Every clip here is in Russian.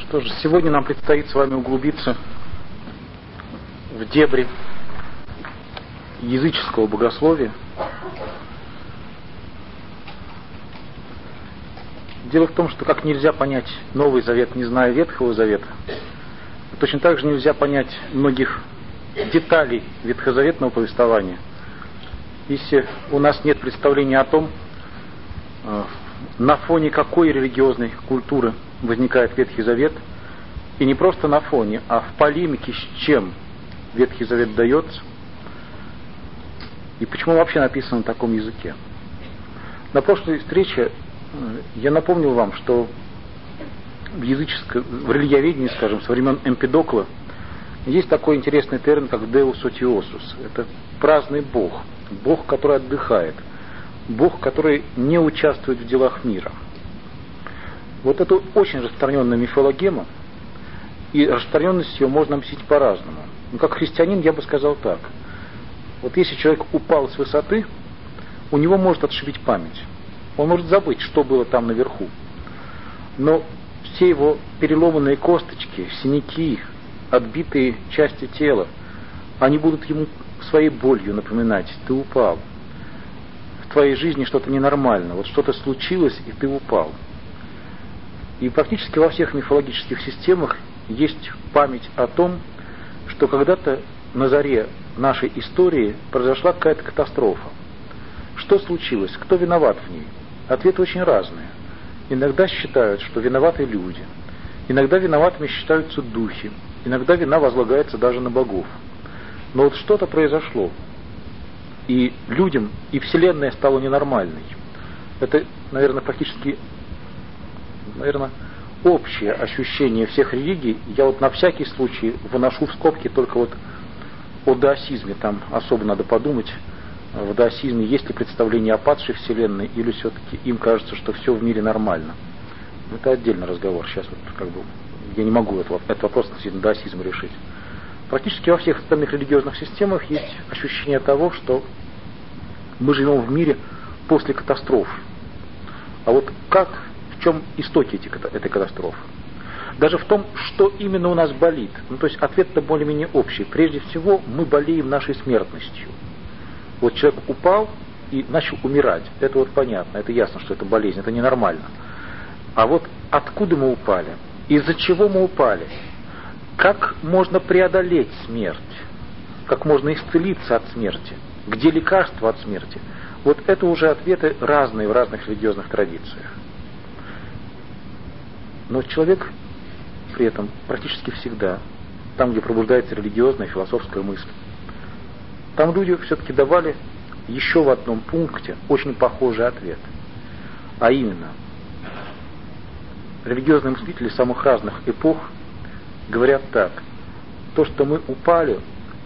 Что же, сегодня нам предстоит с вами углубиться в дебри языческого богословия. Дело в том, что как нельзя понять Новый Завет, не зная Ветхого Завета, точно так же нельзя понять многих деталей ветхозаветного повествования, если у нас нет представления о том, на фоне какой религиозной культуры возникает Ветхий Завет, и не просто на фоне, а в полемике с чем Ветхий Завет дается, и почему вообще написано на таком языке. На прошлой встрече я напомнил вам, что в религиоведении, скажем, со времен Эмпидокла, есть такой интересный термин, как Deus Otiosus. Это праздный Бог, Бог, который отдыхает, Бог, который не участвует в делах мира. Вот это очень распространенная мифологема, и распространенность ее можно объяснить по-разному. Но как христианин я бы сказал так. Вот если человек упал с высоты, у него может отшибить память. Он может забыть, что было там наверху. Но все его переломанные косточки, синяки, отбитые части тела, они будут ему своей болью напоминать: ты упал. В твоей жизни что-то ненормально, вот что-то случилось, и ты упал. И практически во всех мифологических системах есть память о том, что когда-то на заре нашей истории произошла какая-то катастрофа. Что случилось? Кто виноват в ней? Ответы очень разные. Иногда считают, что виноваты люди. Иногда виноватыми считаются духи. Иногда вина возлагается даже на богов. Но вот что-то произошло. И людям, и Вселенная стала ненормальной. Это, наверное, практически общее ощущение всех религий. Я вот на всякий случай выношу в скобки только вот о даосизме. Там особо надо подумать. В даосизме есть ли представление о падшей Вселенной, или все-таки им кажется, что все в мире нормально. Это отдельный разговор. Сейчас вот я не могу этот вопрос относительно даосизма решить. Практически во всех остальных религиозных системах есть ощущение того, что мы живем в мире после катастрофы. А вот в чем истоки этой катастрофы? Даже в том, что именно у нас болит. То есть ответ-то более-менее общий. Прежде всего, мы болеем нашей смертностью. Вот человек упал и начал умирать. Это вот понятно, это ясно, что это болезнь, это ненормально. А вот откуда мы упали? Из-за чего мы упали? Как можно преодолеть смерть? Как можно исцелиться от смерти? Где лекарство от смерти? Вот это уже ответы разные в разных религиозных традициях. Но человек при этом практически всегда, там, где пробуждается религиозная и философская мысль, там люди все-таки давали еще в одном пункте очень похожий ответ. А именно, религиозные мыслители самых разных эпох говорят так: то, что мы упали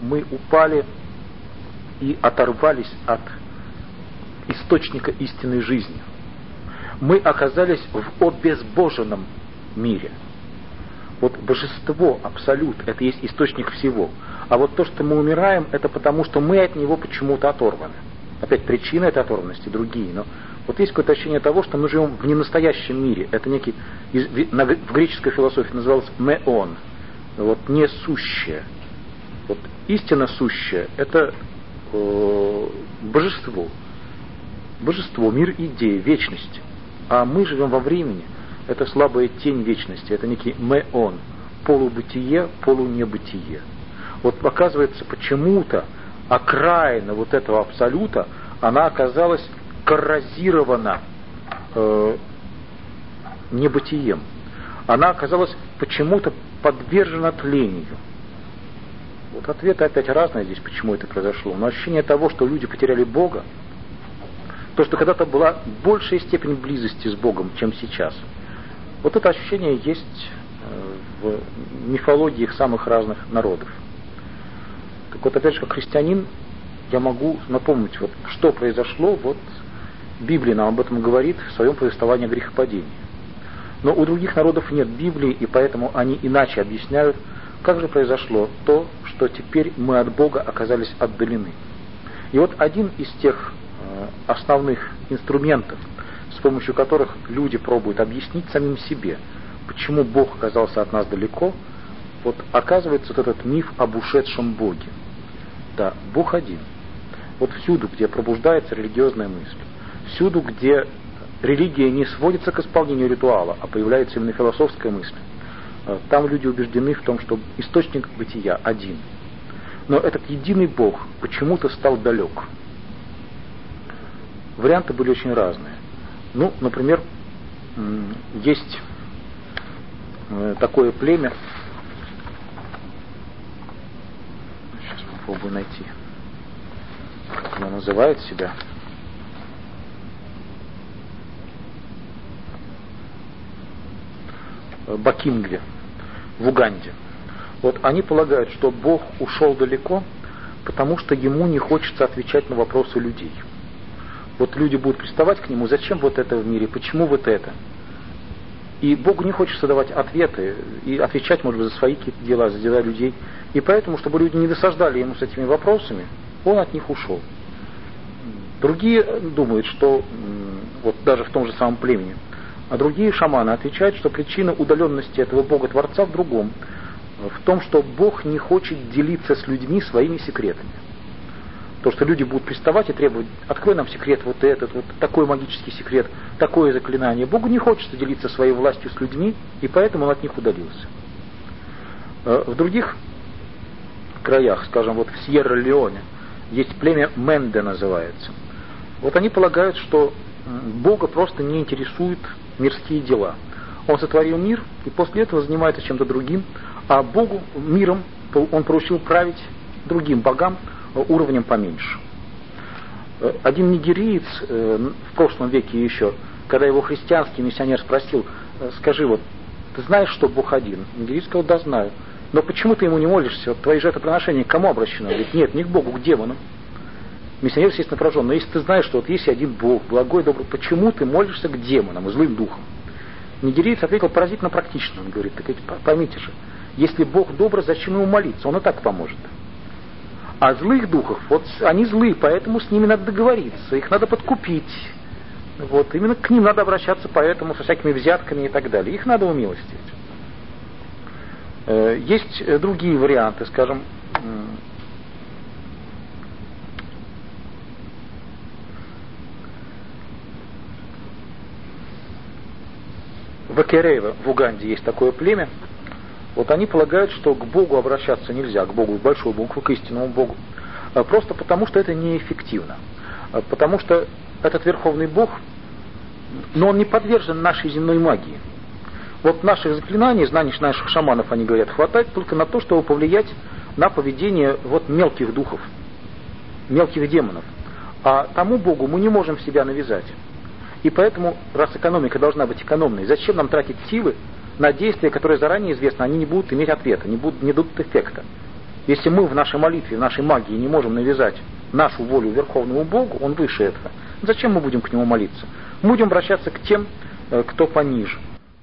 и оторвались от источника истинной жизни. Мы оказались в обезбоженном мире. Вот божество, абсолют, это есть источник всего. А вот то, что мы умираем, это потому, что мы от него почему-то оторваны. Опять причины этой оторванности другие, но вот есть какое-то ощущение того, что мы живем в ненастоящем мире. Это некий, в греческой философии называлось меон, вот несущее. Вот истинно сущее — это божество. Божество, мир идеи, вечность. А мы живем во времени. Это слабая тень вечности. Это некий меон, полубытие, полунебытие. Вот оказывается, почему-то окраина вот этого абсолюта, она оказалась коррозирована небытием. Она оказалась почему-то подвержена тлению. Вот ответы опять разные здесь, почему это произошло. Но ощущение того, что люди потеряли Бога, то, что когда-то была большая степень близости с Богом, чем сейчас, вот это ощущение есть в мифологиях самых разных народов. Так вот, опять же, как христианин, я могу напомнить, вот, что произошло, вот Библия нам об этом говорит в своем повествовании о грехопадении. Но у других народов нет Библии, и поэтому они иначе объясняют, как же произошло то, что теперь мы от Бога оказались отдалены. И вот один из тех основных инструментов, с помощью которых люди пробуют объяснить самим себе, почему Бог оказался от нас далеко, вот оказывается вот этот миф об ушедшем Боге. Да, Бог один. Вот всюду, где пробуждается религиозная мысль, всюду, где религия не сводится к исполнению ритуала, а появляется именно философская мысль, там люди убеждены в том, что источник бытия один. Но этот единый Бог почему-то стал далек. Варианты были очень разные. Ну, например, есть такое племя, сейчас попробую найти, как оно называет себя. Бакингве в Уганде. Вот они полагают, что Бог ушел далеко, потому что ему не хочется отвечать на вопросы людей. Вот люди будут приставать к нему, зачем вот это в мире, почему вот это? И Богу не хочется давать ответы и отвечать, может быть, за свои какие-то дела, за дела людей. И поэтому, чтобы люди не досаждали ему с этими вопросами, он от них ушел. Другие думают, что вот даже в том же самом племени, а другие шаманы отвечают, что причина удаленности этого Бога-творца в другом, в том, что Бог не хочет делиться с людьми своими секретами. То, что люди будут приставать и требовать: открой нам секрет вот этот, вот такой магический секрет, такое заклинание. Богу не хочется делиться своей властью с людьми, и поэтому он от них удалился. В других краях, скажем, вот в Сьерра-Леоне, есть племя Менде называется. Вот они полагают, что Бога просто не интересуют мирские дела. Он сотворил мир и после этого занимается чем-то другим, а Богу, миром, он поручил править другим богам уровнем поменьше. Один нигериец в прошлом веке еще, когда его христианский миссионер спросил: скажи, вот ты знаешь, что Бог один? Нигериец сказал: да, знаю. Но почему ты ему не молишься? Вот твои жертвоприношения к кому обращены? Он говорит: нет, не к Богу, к демонам. Миссионер, естественно, поражен: но если ты знаешь, что вот есть один Бог, благой, добрый, почему ты молишься к демонам и злым духам? Нигериец ответил поразительно практично. Он говорит: так ведь поймите же, если Бог добрый, зачем ему молиться? Он и так поможет. А злых духов, вот они злые, поэтому с ними надо договориться, их надо подкупить. Вот, именно к ним надо обращаться, поэтому со всякими взятками и так далее. Их надо умилостивить. Есть другие варианты, скажем, в Акереево, в Уганде, есть такое племя. Вот они полагают, что к Богу обращаться нельзя, к Богу, большой Бог, к истинному Богу, просто потому, что это неэффективно. Потому что этот Верховный Бог, но он не подвержен нашей земной магии. Вот наших заклинаний, знаний наших шаманов, они говорят, хватает только на то, чтобы повлиять на поведение вот мелких духов, мелких демонов. А тому Богу мы не можем себя навязать. И поэтому, раз экономика должна быть экономной, зачем нам тратить силы на действия, которые заранее известно, они не будут иметь ответа, не дадут эффекта. Если мы в нашей молитве, в нашей магии не можем навязать нашу волю Верховному Богу, он выше этого, зачем мы будем к нему молиться? Мы будем обращаться к тем, кто пониже.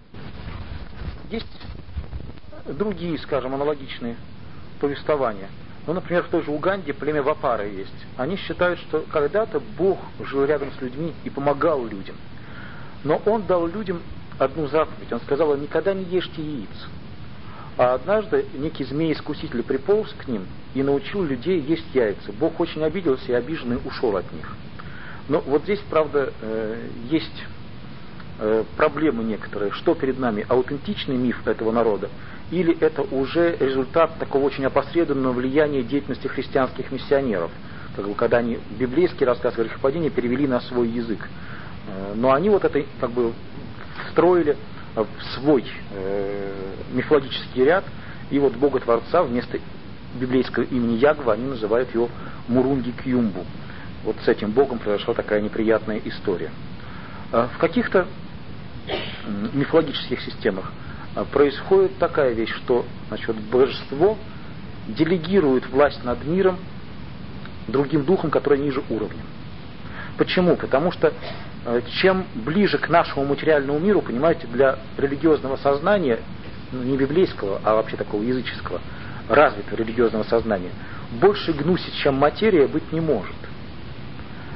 Есть другие, скажем, аналогичные повествования. Ну, например, в той же Уганде племя Вапары есть. Они считают, что когда-то Бог жил рядом с людьми и помогал людям. Но он дал людям одну заповедь. Он сказал: никогда не ешьте яиц. А однажды некий змей-искуситель приполз к ним и научил людей есть яйца. Бог очень обиделся и обиженный ушел от них. Но вот здесь, правда, есть проблемы некоторые. Что перед нами? Аутентичный миф этого народа? Или это уже результат такого очень опосредованного влияния деятельности христианских миссионеров? Как бы, когда они библейский рассказ о грехопадении перевели на свой язык. Но они вот это как бы встроили в свой мифологический ряд, и вот Бога-творца вместо библейского имени Ягва они называют его Мурунги Кьюмбу. Вот с этим Богом произошла такая неприятная история. В каких-то мифологических системах происходит такая вещь, что, значит, божество делегирует власть над миром другим духом, который ниже уровня. Почему? Потому что чем ближе к нашему материальному миру, понимаете, для религиозного сознания, не библейского, а вообще такого языческого, развитого религиозного сознания, больше гнуси, чем материя, быть не может.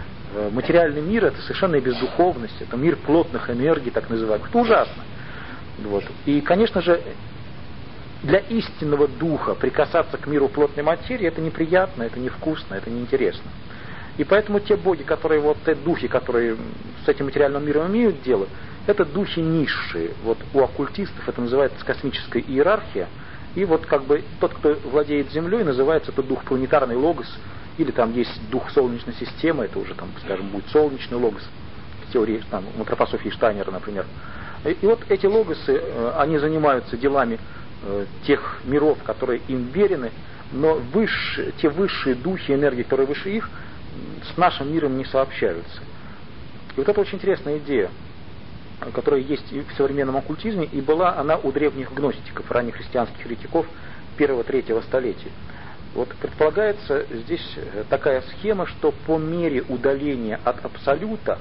Материальный мир — это совершенно бездуховность, это мир плотных энергий, так называемых. Это ужасно. Вот. И, конечно же, для истинного духа прикасаться к миру плотной материи это неприятно, это невкусно, это неинтересно. И поэтому те боги, которые вот те духи, которые с этим материальным миром имеют дело, это духи низшие. Вот у оккультистов это называется космическая иерархия. И вот как бы тот, кто владеет Землей, называется это дух планетарный логос, или там есть дух Солнечной системы, это уже там, скажем, будет солнечный логос, в теории там, антропософии Штайнера, например. И вот эти логосы, они занимаются делами тех миров, которые им верены, но те высшие духи, энергии, которые выше их, с нашим миром не сообщаются. И вот это очень интересная идея, которая есть и в современном оккультизме, и была она у древних гностиков, ранних христианских еретиков 1-3 столетия. Вот предполагается здесь такая схема, что по мере удаления от абсолюта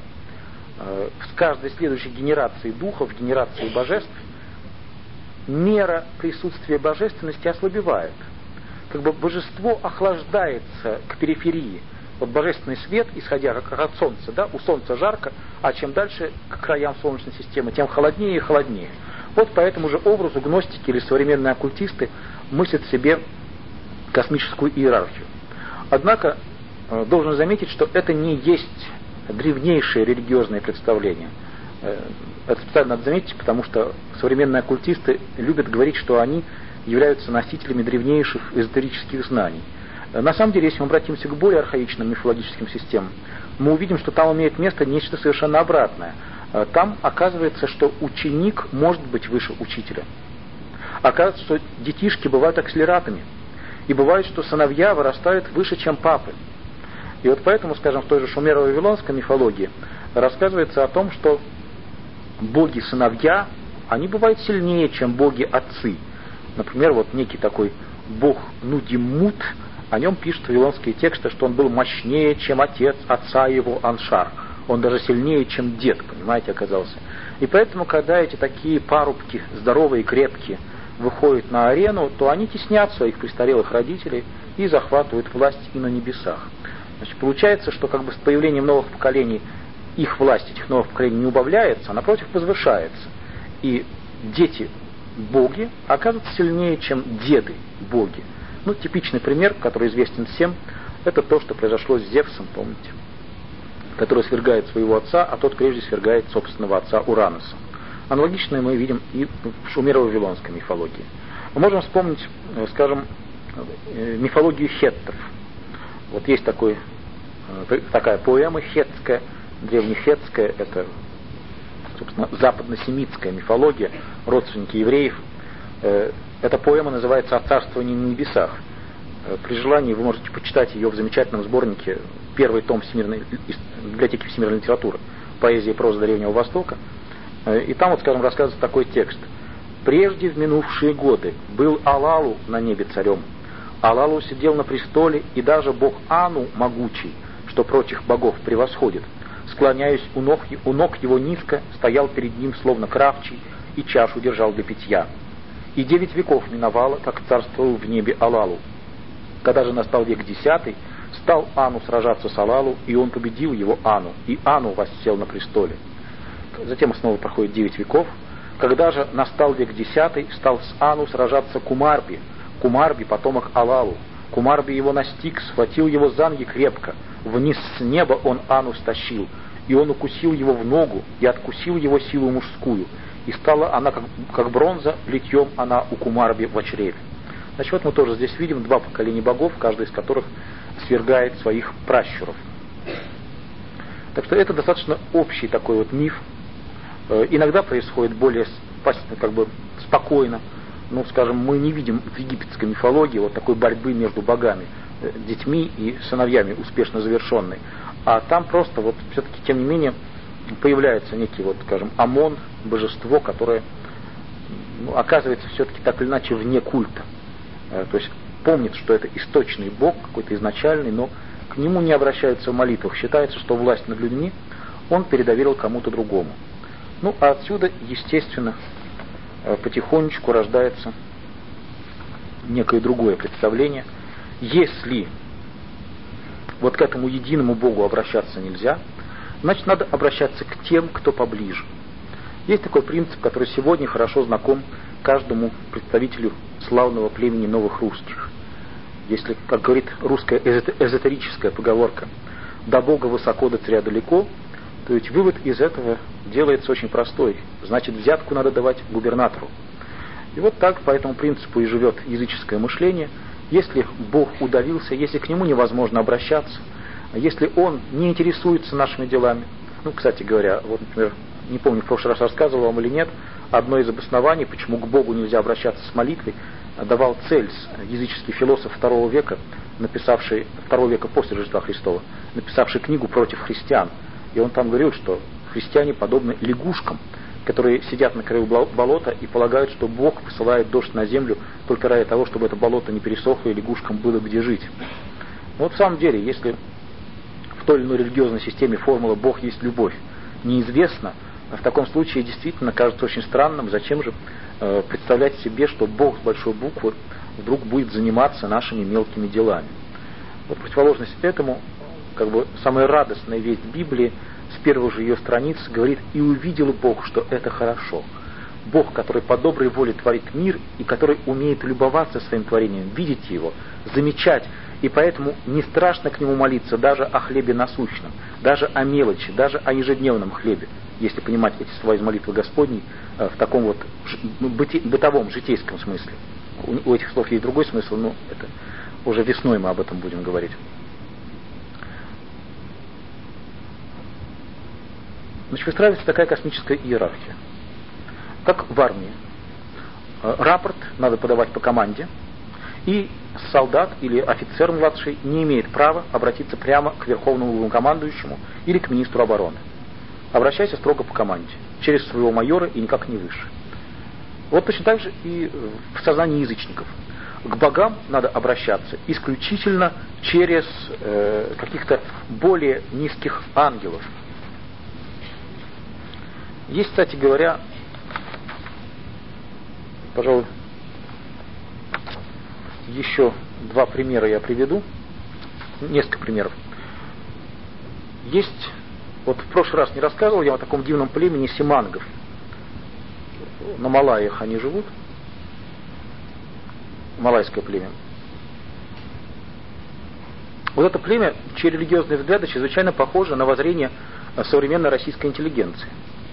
с каждой следующей генерации духов, генерации божеств, мера присутствия божественности ослабевает. Как бы божество охлаждается к периферии. Вот божественный свет, исходя как от солнца, да, у солнца жарко, а чем дальше к краям Солнечной системы, тем холоднее и холоднее. Вот по этому же образу гностики или современные оккультисты мыслят себе космическую иерархию. Однако должен заметить, что это не есть древнейшее религиозное представление. Это специально надо заметить, потому что современные оккультисты любят говорить, что они являются носителями древнейших эзотерических знаний. На самом деле, если мы обратимся к более архаичным мифологическим системам, мы увидим, что там имеет место нечто совершенно обратное. Там оказывается, что ученик может быть выше учителя. Оказывается, что детишки бывают акселератами. И бывает, что сыновья вырастают выше, чем папы. И вот поэтому, скажем, в той же шумеро-вавилонской мифологии рассказывается о том, что боги-сыновья, они бывают сильнее, чем боги-отцы. Например, вот некий такой бог Нудиммут, о нем пишут вавилонские тексты, что он был мощнее, чем отец отца его Аншар. Он даже сильнее, чем дед, понимаете, оказался. И поэтому, когда эти такие парубки, здоровые и крепкие, выходят на арену, то они теснят своих престарелых родителей и захватывают власть и на небесах. Значит, получается, что как бы с появлением новых поколений их власть этих новых поколений не убавляется, а напротив возвышается. И дети-боги оказываются сильнее, чем деды-боги. Ну, типичный пример, который известен всем, это то, что произошло с Зевсом, помните, который свергает своего отца, а тот прежде свергает собственного отца Ураноса. Аналогичное мы видим и в шумеро-вавилонской мифологии. Мы можем вспомнить, скажем, мифологию хеттов. Вот есть такая поэма хеттская, древнехеттская, это, собственно, западно-семитская мифология, родственники евреев. Эта поэма называется «О царствовании на небесах». При желании вы можете почитать ее в замечательном сборнике, первый том библиотеки всемирной литературы, поэзия и проза Древнего Востока. И там, вот, скажем, рассказывается такой текст. «Прежде в минувшие годы был Алалу на небе царем. Алалу сидел на престоле, и даже бог Ану могучий, что прочих богов превосходит, склоняясь у ног его низко, стоял перед ним словно кравчий и чашу держал для питья. И 9 веков миновало, как царствовал в небе Алалу. Когда же настал век 10, стал Ану сражаться с Алалу, и он победил его Ану, и Ану воссел на престоле. Затем снова проходит 9 веков. Когда же настал век 10, стал с Ану сражаться Кумарби. Кумарби — потомок Алалу. Кумарби его настиг, схватил его за ноги крепко. Вниз с неба он Ану стащил, и он укусил его в ногу, и откусил его силу мужскую. И стала она, как бронза, литьем она у Кумарби в чреве. Значит, вот мы тоже здесь видим 2 поколения богов, каждый из которых свергает своих пращуров. Так что это достаточно общий такой вот миф. Иногда происходит более как бы спокойно. Ну, скажем, мы не видим в египетской мифологии вот такой борьбы между богами, детьми и сыновьями, успешно завершенной. А там просто вот все-таки, тем не менее, появляется некий, вот, скажем, Амон, божество, которое оказывается все-таки так или иначе вне культа. То есть помнит, что это источный бог, какой-то изначальный, но к нему не обращаются в молитвах. Считается, что власть над людьми он передоверил кому-то другому. Ну, а отсюда, естественно, потихонечку рождается некое другое представление. Если вот к этому единому Богу обращаться нельзя, значит, надо обращаться к тем, кто поближе. Есть такой принцип, который сегодня хорошо знаком каждому представителю славного племени новых русских. Если, как говорит русская эзотерическая поговорка, «до Бога высоко, до царя далеко», то ведь вывод из этого делается очень простой. Значит, взятку надо давать губернатору. И вот так по этому принципу и живет языческое мышление. Если Бог удавился, если к Нему невозможно обращаться, если Он не интересуется нашими делами. Кстати говоря, вот, например, не помню, в прошлый раз рассказывал вам или нет, одно из обоснований, почему к Богу нельзя обращаться с молитвой, давал Цельс, языческий философ II века, написавший, II века после Рождества Христова, написавший книгу против христиан. И он там говорил, что христиане подобны лягушкам, которые сидят на краю болота и полагают, что Бог посылает дождь на землю только ради того, чтобы это болото не пересохло и лягушкам было где жить. Но вот в самом деле, если в той или иной религиозной системе формула «Бог есть любовь» неизвестна, в таком случае действительно кажется очень странным, зачем же представлять себе, что Бог с большой буквы вдруг будет заниматься нашими мелкими делами. Вот противоположность этому, самая радостная весть Библии с первых же ее страниц говорит: «И увидел Бог, что это хорошо». Бог, который по доброй воле творит мир и который умеет любоваться своим творением, видеть его, замечать, и поэтому не страшно к нему молиться даже о хлебе насущном, даже о мелочи, даже о ежедневном хлебе, если понимать эти слова из молитвы Господней в таком вот бытовом, житейском смысле. У этих слов есть другой смысл, но это уже весной мы об этом будем говорить. Значит, выстраивается такая космическая иерархия. Как в армии. Рапорт надо подавать по команде, и солдат или офицер младший не имеет права обратиться прямо к верховному главнокомандующему или к министру обороны. Обращайся строго по команде, через своего майора и никак не выше. Вот точно так же и в сознании язычников. К богам надо обращаться исключительно через каких-то более низких ангелов. Есть, кстати говоря, пожалуй, еще два примера я приведу, несколько примеров. Есть, вот в прошлый раз не рассказывал я о таком дивном племени симангов. На Малайях они живут, малайское племя. Вот это племя, чьи религиозные взгляды чрезвычайно похожи на воззрение современной российской интеллигенции.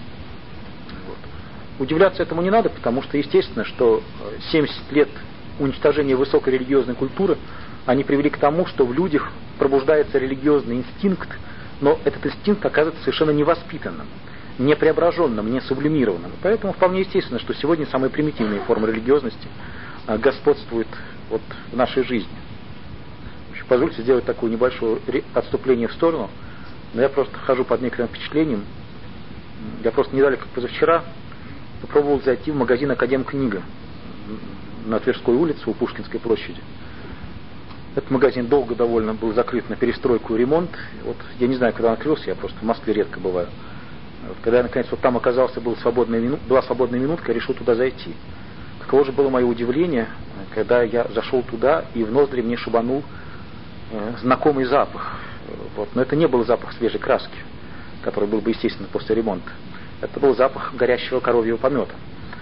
Удивляться этому не надо, потому что естественно, что 70 лет уничтожения высокой религиозной культуры, они привели к тому, что в людях пробуждается религиозный инстинкт, но этот инстинкт оказывается совершенно невоспитанным, не преображенным, не сублимированным. Поэтому вполне естественно, что сегодня самые примитивные формы религиозности господствуют вот в нашей жизни. Позвольте сделать такое небольшое отступление в сторону, но я просто хожу под некоторым впечатлением. Я просто не далее, как позавчера, попробовал зайти в магазин «Академкнига» на Тверской улице у Пушкинской площади. Этот магазин долго довольно был закрыт на перестройку и ремонт. Вот я не знаю, когда он открылся, я просто в Москве редко бываю. Вот, когда я наконец вот там оказался, была свободная минутка, я решил туда зайти. Каково же было мое удивление, когда я зашел туда, и в ноздри мне шибанул знакомый запах. Вот. Но это не был запах свежей краски, который был бы естественно после ремонта. Это был запах горящего коровьего помета.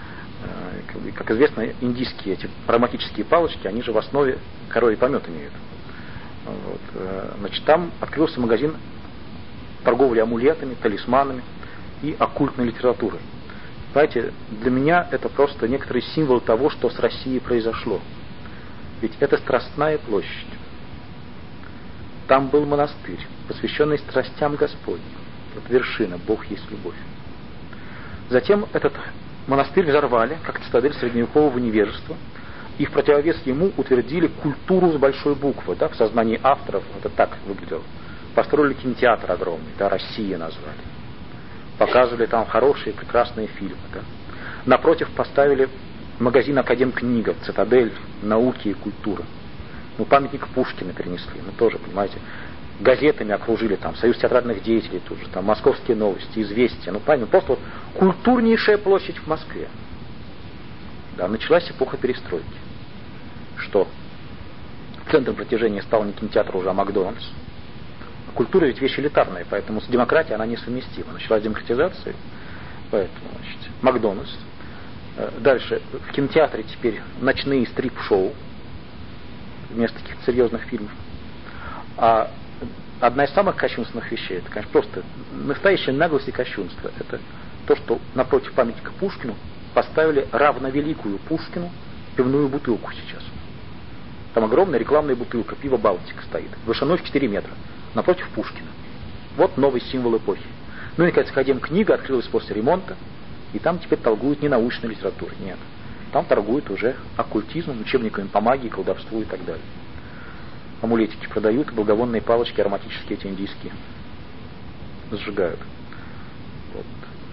Как известно, индийские эти ароматические палочки, они же в основе коровий помет имеют. Вот. Значит, там открылся магазин торговли амулетами, талисманами и оккультной литературой. Понимаете, для меня это просто некоторый символ того, что с Россией произошло. Ведь это Страстная площадь. Там был монастырь, посвященный страстям Господним. Вот вершина, Бог есть любовь. Затем этот монастырь взорвали, как цитадель средневекового невежества, и в противовес ему утвердили культуру с большой буквы, да, в сознании авторов это так выглядело. Построили кинотеатр огромный, да, «Россия» назвали. Показывали там хорошие, прекрасные фильмы. Да. Напротив поставили магазин «Академкнига», цитадель науки и культуры. Памятник Пушкина перенесли, тоже, понимаете, газетами окружили, там, Союз театральных деятелей тут же, там, Московские новости, Известия, понимаете, просто вот культурнейшая площадь в Москве. Да, началась эпоха перестройки. Что? Центром притяжения стал не кинотеатр уже, а Макдональдс. Культура ведь вещь элитарная, поэтому с демократией она несовместима. Началась демократизация, Поэтому, значит, Макдональдс. Дальше, в кинотеатре теперь ночные стрип-шоу вместо каких-то серьезных фильмов. А одна из самых кощунственных вещей, это, конечно, просто настоящая наглость и кощунство. Это то, что напротив памятника Пушкину поставили равновеликую Пушкину пивную бутылку сейчас. Там огромная рекламная бутылка, пиво Балтика стоит, вышиной в 4 метра, напротив Пушкина. Вот новый символ эпохи. Ну и, наконец, академ-книга открылась после ремонта, и там теперь торгуют не научной литературой, нет. Там торгуют уже оккультизмом, учебниками по магии, колдовству и так далее. Амулетики продают, благовонные палочки ароматические эти индийские сжигают. Вот.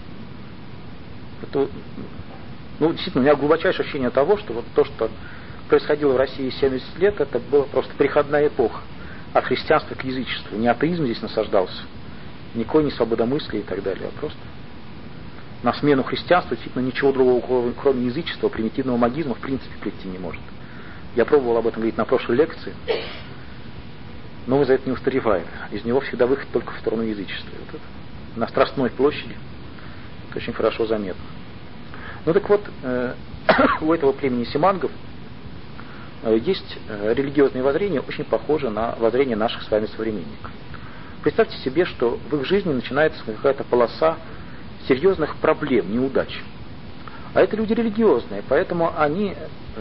Это, действительно, у меня глубочайшее ощущение того, что вот то, что происходило в России 70 лет, это была просто переходная эпоха от христианства к язычеству. Не атеизм здесь насаждался, никакой не свободомыслие и так далее, а просто на смену христианству действительно ничего другого, кроме язычества, примитивного магизма, в принципе, прийти не может. Я пробовал об этом говорить на прошлой лекции, но мы за это не устареваем. Из него всегда выход только в сторону язычества. Вот это, на Страстной площади это очень хорошо заметно. Ну так вот, у этого племени Симангов есть религиозные воззрения, очень похожие на воззрения наших с вами современников. Представьте себе, что в их жизни начинается какая-то полоса серьезных проблем, неудач. А это люди религиозные, поэтому они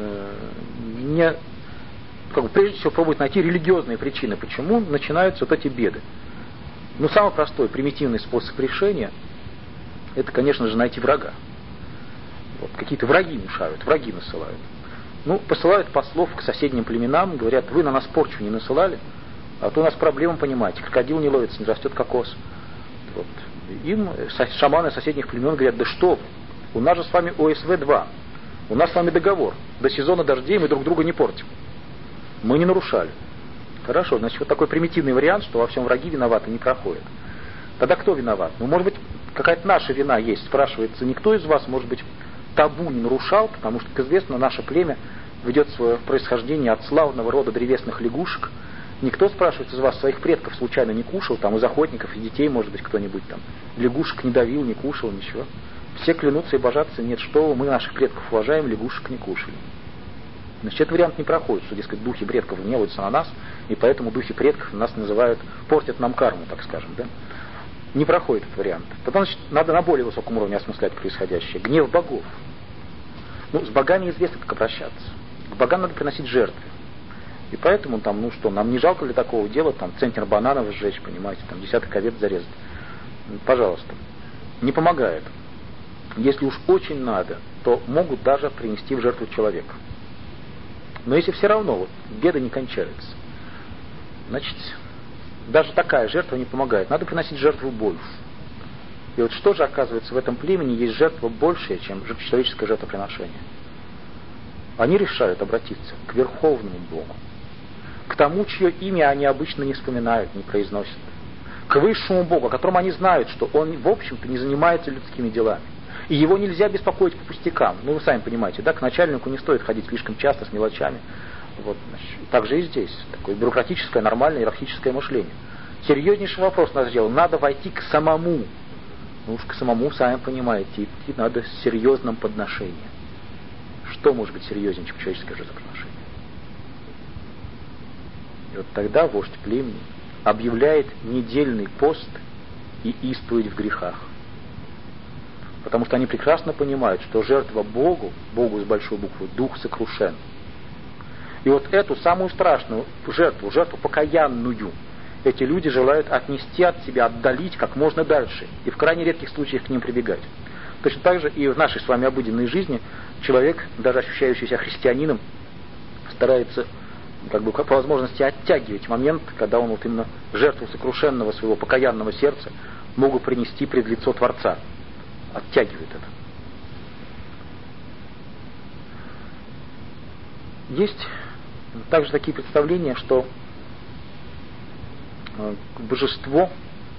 прежде всего пробуют найти религиозные причины, почему начинаются вот эти беды. Самый простой, примитивный способ решения, это, конечно же, найти врага. Вот, какие-то враги мешают, враги насылают. Посылают послов к соседним племенам, говорят, вы на нас порчу не насылали, а то у нас проблема, понимаете, крокодил не ловится, не растет кокос. Вот. Им шаманы соседних племен говорят, да что вы, у нас же с вами ОСВ-2, у нас с вами договор, до сезона дождей мы друг друга не портим. Мы не нарушали. Хорошо, значит, вот такой примитивный вариант, что во всем враги виноваты, не проходит. Тогда кто виноват? Может быть, какая-то наша вина есть. Спрашивается, никто из вас, может быть, табу не нарушал, потому что, как известно, наше племя ведет свое происхождение от славного рода древесных лягушек. Никто, спрашивается, из вас своих предков случайно не кушал, там из охотников и детей, может быть, кто-нибудь там лягушек не давил, не кушал, ничего. Все клянутся и божатся, нет, что мы наших предков уважаем, лягушек не кушали. Значит, этот вариант не проходит, что, дескать, духи предков гневаются на нас, и поэтому духи предков нас называют, портят нам карму, так скажем, да? Не проходит этот вариант. Потом, значит, надо на более высоком уровне осмыслять происходящее. Гнев богов. С богами известно, как обращаться. К богам надо приносить жертвы. И поэтому там, нам не жалко ли такого дела, там, центнер бананов сжечь, понимаете, там, десяток овец зарезать. Пожалуйста. Не помогает. Если уж очень надо, то могут даже принести в жертву человека. Но если все равно беды не кончаются, значит, даже такая жертва не помогает. Надо приносить жертву больше. И вот что же, оказывается, в этом племени есть жертва большая, чем человеческое жертвоприношение. Они решают обратиться к Верховному Богу, к тому, чье имя они обычно не вспоминают, не произносят, к Высшему Богу, о котором они знают, что Он, в общем-то, не занимается людскими делами. И его нельзя беспокоить по пустякам. Вы сами понимаете, да, к начальнику не стоит ходить слишком часто с мелочами. Вот, так же и здесь. Такое бюрократическое, нормальное, иерархическое мышление. Серьезнейший вопрос нас сделал. Надо войти к самому. К самому, сами понимаете, идти надо с серьезным подношением. Что может быть серьезнее, чем человеческое жертвоприношение? И вот тогда вождь племени объявляет недельный пост и исповедь в грехах. Потому что они прекрасно понимают, что жертва Богу, Богу с большой буквы, дух сокрушен. И вот эту самую страшную жертву покаянную, эти люди желают отнести от себя, отдалить как можно дальше. И в крайне редких случаях к ним прибегать. Точно так же и в нашей с вами обыденной жизни человек, даже ощущающий себя христианином, старается по возможности оттягивать момент, когда он именно жертву сокрушенного своего покаянного сердца могут принести пред лицо Творца. Оттягивает это. Есть также такие представления, что к божеству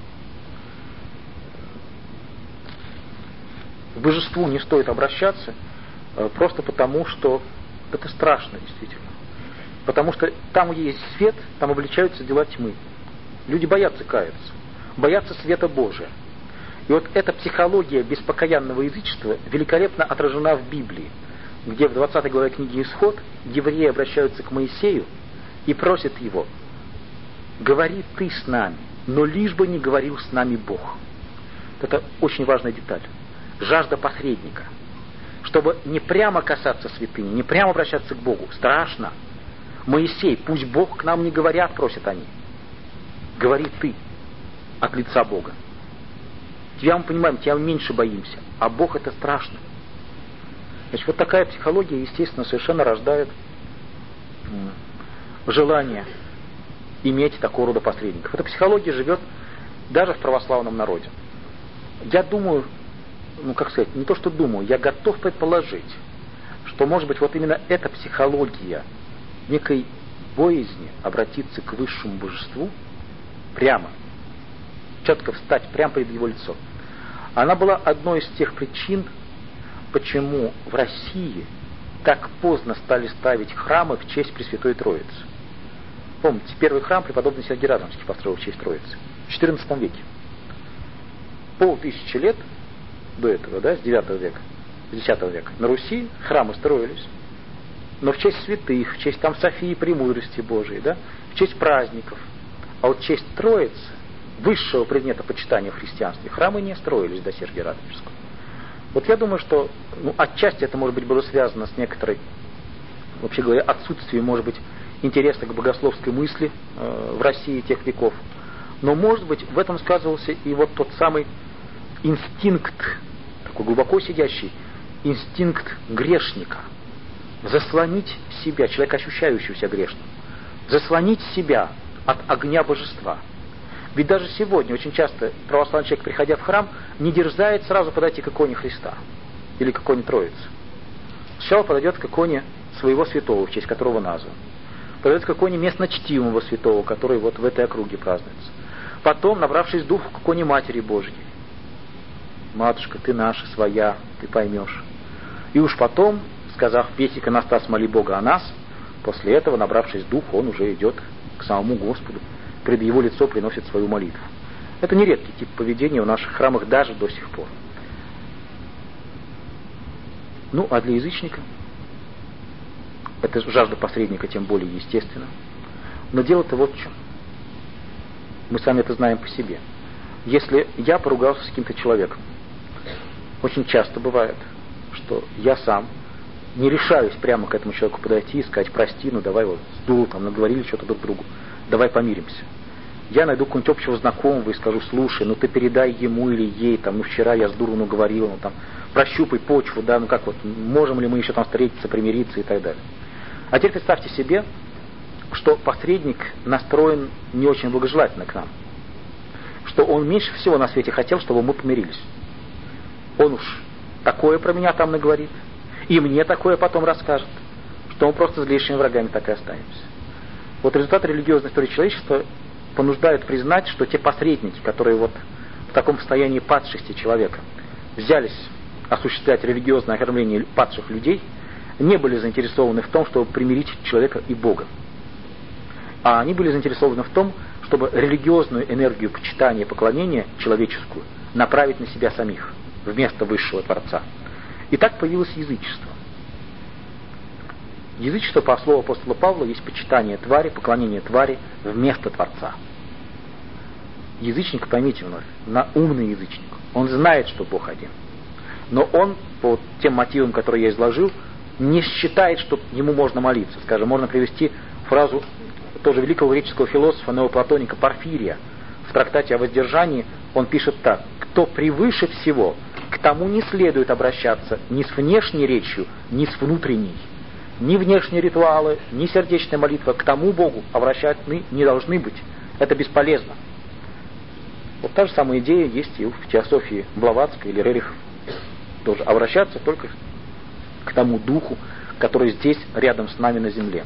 не стоит обращаться просто потому, что это страшно действительно. Потому что там, где есть свет, там обличаются дела тьмы. Люди боятся каяться, боятся света Божия. И вот эта психология беспокаянного язычества великолепно отражена в Библии, где в 20 главе книги «Исход» евреи обращаются к Моисею и просят его: «Говори ты с нами, но лишь бы не говорил с нами Бог». Это очень важная деталь. Жажда посредника. Чтобы не прямо касаться святыни, не прямо обращаться к Богу. Страшно. Моисей, пусть Бог к нам не говорят, просят они. Говори ты от лица Бога. Тебя мы понимаем, тебя мы меньше боимся, а Бог это страшно. Значит, вот такая психология, естественно, совершенно рождает желание иметь такого рода посредников. Эта психология живет даже в православном народе. Я думаю, не то что думаю, я готов предположить, что, может быть, вот именно эта психология некой боязни обратиться к высшему божеству прямо, четко встать прямо перед его лицом, она была одной из тех причин, почему в России так поздно стали ставить храмы в честь Пресвятой Троицы. Помните, первый храм преподобный Сергий Радонежский построил в честь Троицы в XIV веке. 500 лет до этого, с 9 века, с 10 века, на Руси храмы строились, но в честь святых, в честь Софии Премудрости Божией, в честь праздников. А вот в честь Троицы, высшего предмета почитания в христианстве, храмы не строились до Сергия Радонежского. Вот я думаю, что отчасти это, может быть, было связано с некоторой, вообще говоря, отсутствием, может быть, интереса к богословской мысли в России тех веков. Но, может быть, в этом сказывался и вот тот самый инстинкт, такой глубоко сидящий, инстинкт грешника. Заслонить себя, человека, ощущающего себя грешным, заслонить себя от огня божества. Ведь даже сегодня очень часто православный человек, приходя в храм, не дерзает сразу подойти к иконе Христа или к иконе Троицы. Сначала подойдет к иконе своего святого, в честь которого назван. Подойдет к иконе местно чтимого святого, который вот в этой округе празднуется. Потом, набравшись духу, к иконе Матери Божьей. Матушка, ты наша, своя, ты поймешь. И уж потом, сказав весь иконостас моли Бога о нас, после этого, набравшись духа, он уже идет к самому Господу, пред его лицо приносит свою молитву. Это не редкий тип поведения в наших храмах даже до сих пор. А для язычника это жажда посредника тем более естественно. Но дело-то вот в чем. Мы сами это знаем по себе. Если я поругался с каким-то человеком, очень часто бывает, что я сам не решаюсь прямо к этому человеку подойти и сказать: прости, давай сдул, наговорили что-то друг другу, давай помиримся. Я найду какого-нибудь общего знакомого и скажу: слушай, ты передай ему или ей, вчера я с дуру наговорил, прощупай почву, можем ли мы еще встретиться, примириться и так далее. А теперь представьте себе, что посредник настроен не очень благожелательно к нам, что он меньше всего на свете хотел, чтобы мы помирились. Он уж такое про меня там наговорит, и мне такое потом расскажет, что мы просто с злейшими врагами так и останемся. Вот результат религиозной истории человечества понуждают признать, что те посредники, которые в таком состоянии падшести человека взялись осуществлять религиозное оформление падших людей, не были заинтересованы в том, чтобы примирить человека и Бога. А они были заинтересованы в том, чтобы религиозную энергию почитания и поклонения человеческую направить на себя самих, вместо высшего Творца. И так появилось язычество. Язычество, по слову апостола Павла, есть почитание твари, поклонение твари вместо Творца. Язычник, поймите вновь, умный язычник, он знает, что Бог один. Но он, по тем мотивам, которые я изложил, не считает, что ему можно молиться. Скажем, можно привести фразу тоже великого греческого философа, неоплатоника Порфирия. В трактате о воздержании он пишет так: кто превыше всего, к тому не следует обращаться ни с внешней речью, ни с внутренней. Ни внешние ритуалы, ни сердечная молитва к тому Богу обращаться не должны быть. Это бесполезно. Вот та же самая идея есть и в теософии Блаватской или Рерих. Тоже обращаться только к тому Духу, который здесь, рядом с нами на земле.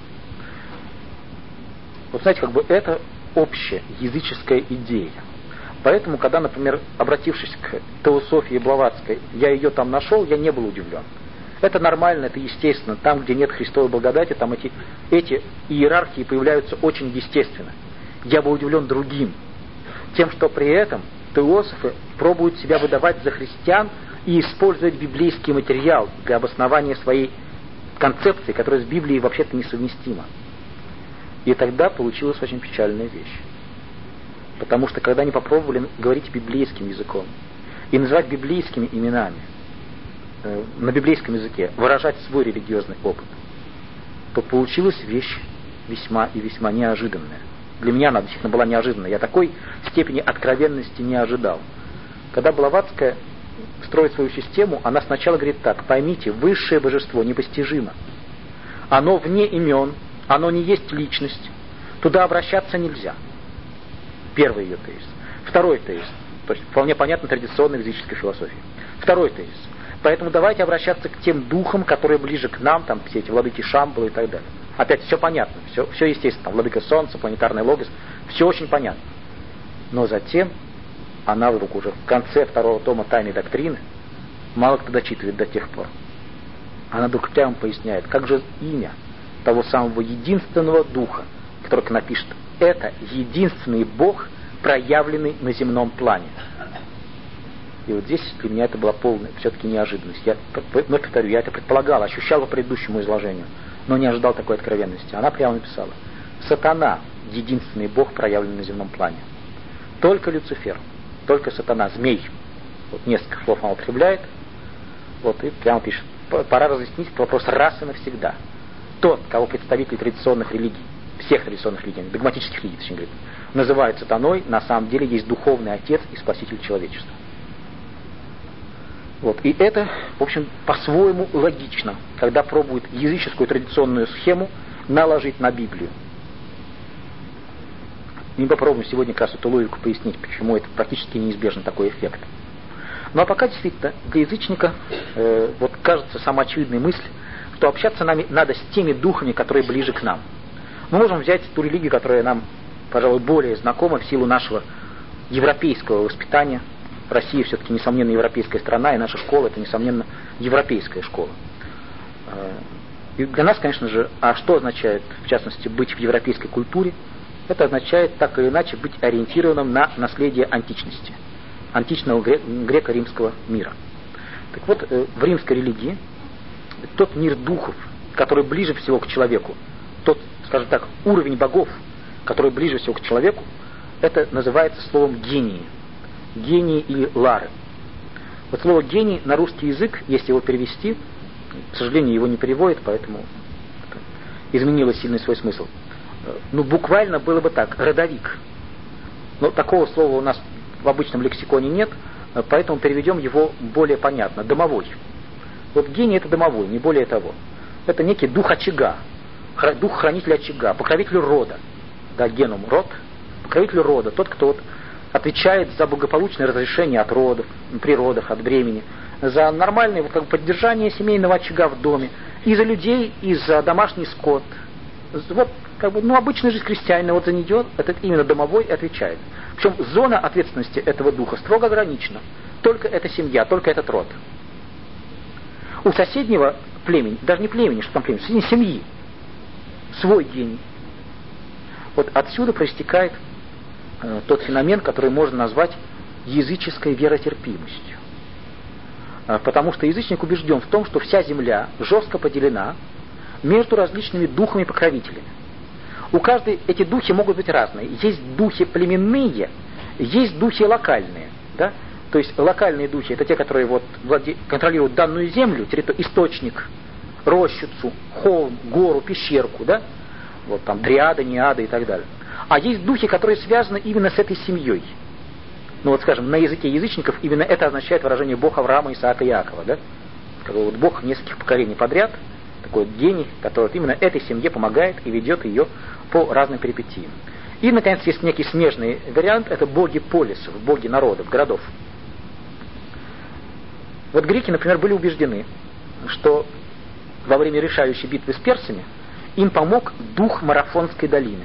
Вот знаете, это общая языческая идея. Поэтому, когда, например, обратившись к теософии Блаватской, я ее там нашел, я не был удивлен. Это нормально, это естественно. Там, где нет Христовой благодати, там эти иерархии появляются очень естественно. Я был удивлен другим. Тем, что при этом теософы пробуют себя выдавать за христиан и использовать библейский материал для обоснования своей концепции, которая с Библией вообще-то несовместима. И тогда получилась очень печальная вещь. Потому что когда они попробовали говорить библейским языком и называть библейскими именами, на библейском языке, выражать свой религиозный опыт, то получилась вещь весьма и весьма неожиданная. Для меня она действительно была неожиданная. Я такой степени откровенности не ожидал. Когда Блаватская строит свою систему, она сначала говорит так: поймите, высшее божество непостижимо. Оно вне имен, оно не есть личность, туда обращаться нельзя. Первый ее тезис. Второй тезис, то есть вполне понятно традиционной языческой философии. Второй тезис. Поэтому давайте обращаться к тем духам, которые ближе к нам, там все эти владыки Шамбалы и так далее. Опять все понятно, все естественно, там, владыка Солнца, планетарный логос, все очень понятно. Но затем она вдруг уже в конце второго тома «Тайной доктрины», мало кто дочитывает до тех пор, она вдруг прямо поясняет, как же имя того самого единственного духа, который напишет: это единственный Бог, проявленный на земном плане. И вот здесь для меня это была полная все-таки неожиданность. Я повторю, я это предполагал, ощущал по предыдущему изложению, но не ожидал такой откровенности. Она прямо написала: сатана — единственный Бог, проявленный на земном плане. Только Люцифер, только сатана, змей. Вот несколько слов она употребляет, вот, и прямо пишет: пора разъяснить вопрос раз и навсегда. Тот, кого представители традиционных религий, всех традиционных религий, догматических религий, точнее говоря, называют сатаной, на самом деле есть духовный отец и спаситель человечества. Вот. И это, в общем, по-своему логично, когда пробуют языческую традиционную схему наложить на Библию. Мы попробуем сегодня как раз эту логику пояснить, почему это практически неизбежно такой эффект. Ну а пока действительно для язычника вот кажется самоочевидная мысль, что общаться нам надо с теми духами, которые ближе к нам. Мы можем взять ту религию, которая нам, пожалуй, более знакома в силу нашего европейского воспитания. Россия все-таки, несомненно, европейская страна, и наша школа — это, несомненно, европейская школа. И для нас, конечно же, а что означает, в частности, быть в европейской культуре? Это означает, так или иначе, быть ориентированным на наследие античности, античного греко-римского мира. Так вот, в римской религии тот мир духов, который ближе всего к человеку, тот, скажем так, уровень богов, который ближе всего к человеку, это называется словом гении. Гении или лары. Вот слово гений на русский язык, если его перевести, к сожалению, его не переводят, поэтому изменило сильный свой смысл. Ну, буквально было бы так: родовик. Но такого слова у нас в обычном лексиконе нет, поэтому переведем его более понятно: домовой. Вот гений — это домовой, не более того. Это некий дух очага, дух хранителя очага, покровитель рода. Да, генум — род, покровитель рода, тот, кто вот отвечает за благополучное разрешение от родов, при родах, от бремени, за нормальное вот, как бы, поддержание семейного очага в доме, и за людей, и за домашний скот. Вот, как бы, ну, обычная жизнь крестьянина, вот за нее этот именно домовой отвечает. Причем зона ответственности этого духа строго ограничена. Только эта семья, только этот род. У соседнего племени, даже не племени, что там племени, соседней семьи, свой гений. Вот отсюда проистекает тот феномен, который можно назвать языческой веротерпимостью. Потому что язычник убежден в том, что вся земля жестко поделена между различными духами-покровителями. У каждой эти духи могут быть разные. Есть духи племенные, есть духи локальные. Да? То есть локальные духи — это те, которые вот контролируют данную землю, источник, рощицу, холм, гору, пещерку, да? Вот там дриады, неады и так далее. А есть духи, которые связаны именно с этой семьей. Ну вот, скажем, на языке язычников именно это означает выражение Бог Авраама, Исаака и Иакова, да? Как бы вот Бог нескольких поколений подряд, такой вот гений, который вот именно этой семье помогает и ведет ее по разным перипетиям. И, наконец, есть некий смежный вариант — это боги полисов, боги народов, городов. Вот греки, например, были убеждены, что во время решающей битвы с персами им помог дух Марафонской долины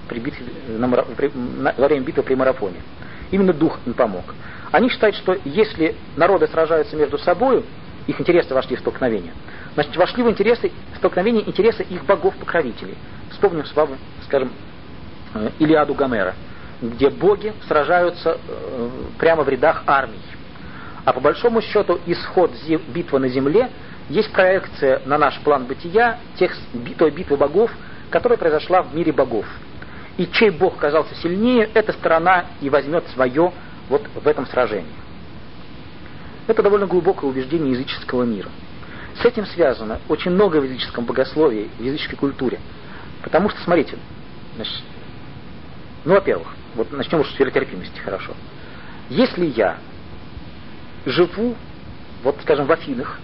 во время битвы при Марафоне. Именно дух им помог. Они считают, что если народы сражаются между собой, их интересы вошли в столкновение, значит, вошли в столкновение интересы их богов-покровителей. Вспомним с вами, скажем, Илиаду Гомера. где боги сражаются прямо в рядах армий. А по большому счету исход битвы на земле есть проекция на наш план бытия той битвы богов, которая произошла в мире богов. И чей бог оказался сильнее, эта сторона и возьмет свое вот в этом сражении. Это довольно глубокое убеждение языческого мира. С этим связано очень много в языческом богословии, в языческой культуре. Потому что, смотрите, значит, во-первых, вот начнем уж с веротерпимости, хорошо. Если я живу, вот скажем, в Афинах,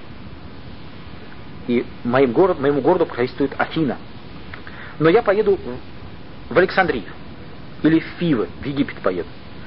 и моему городу противостоит Афина, но я поеду в Александрию или в Фивы, в Египет поеду.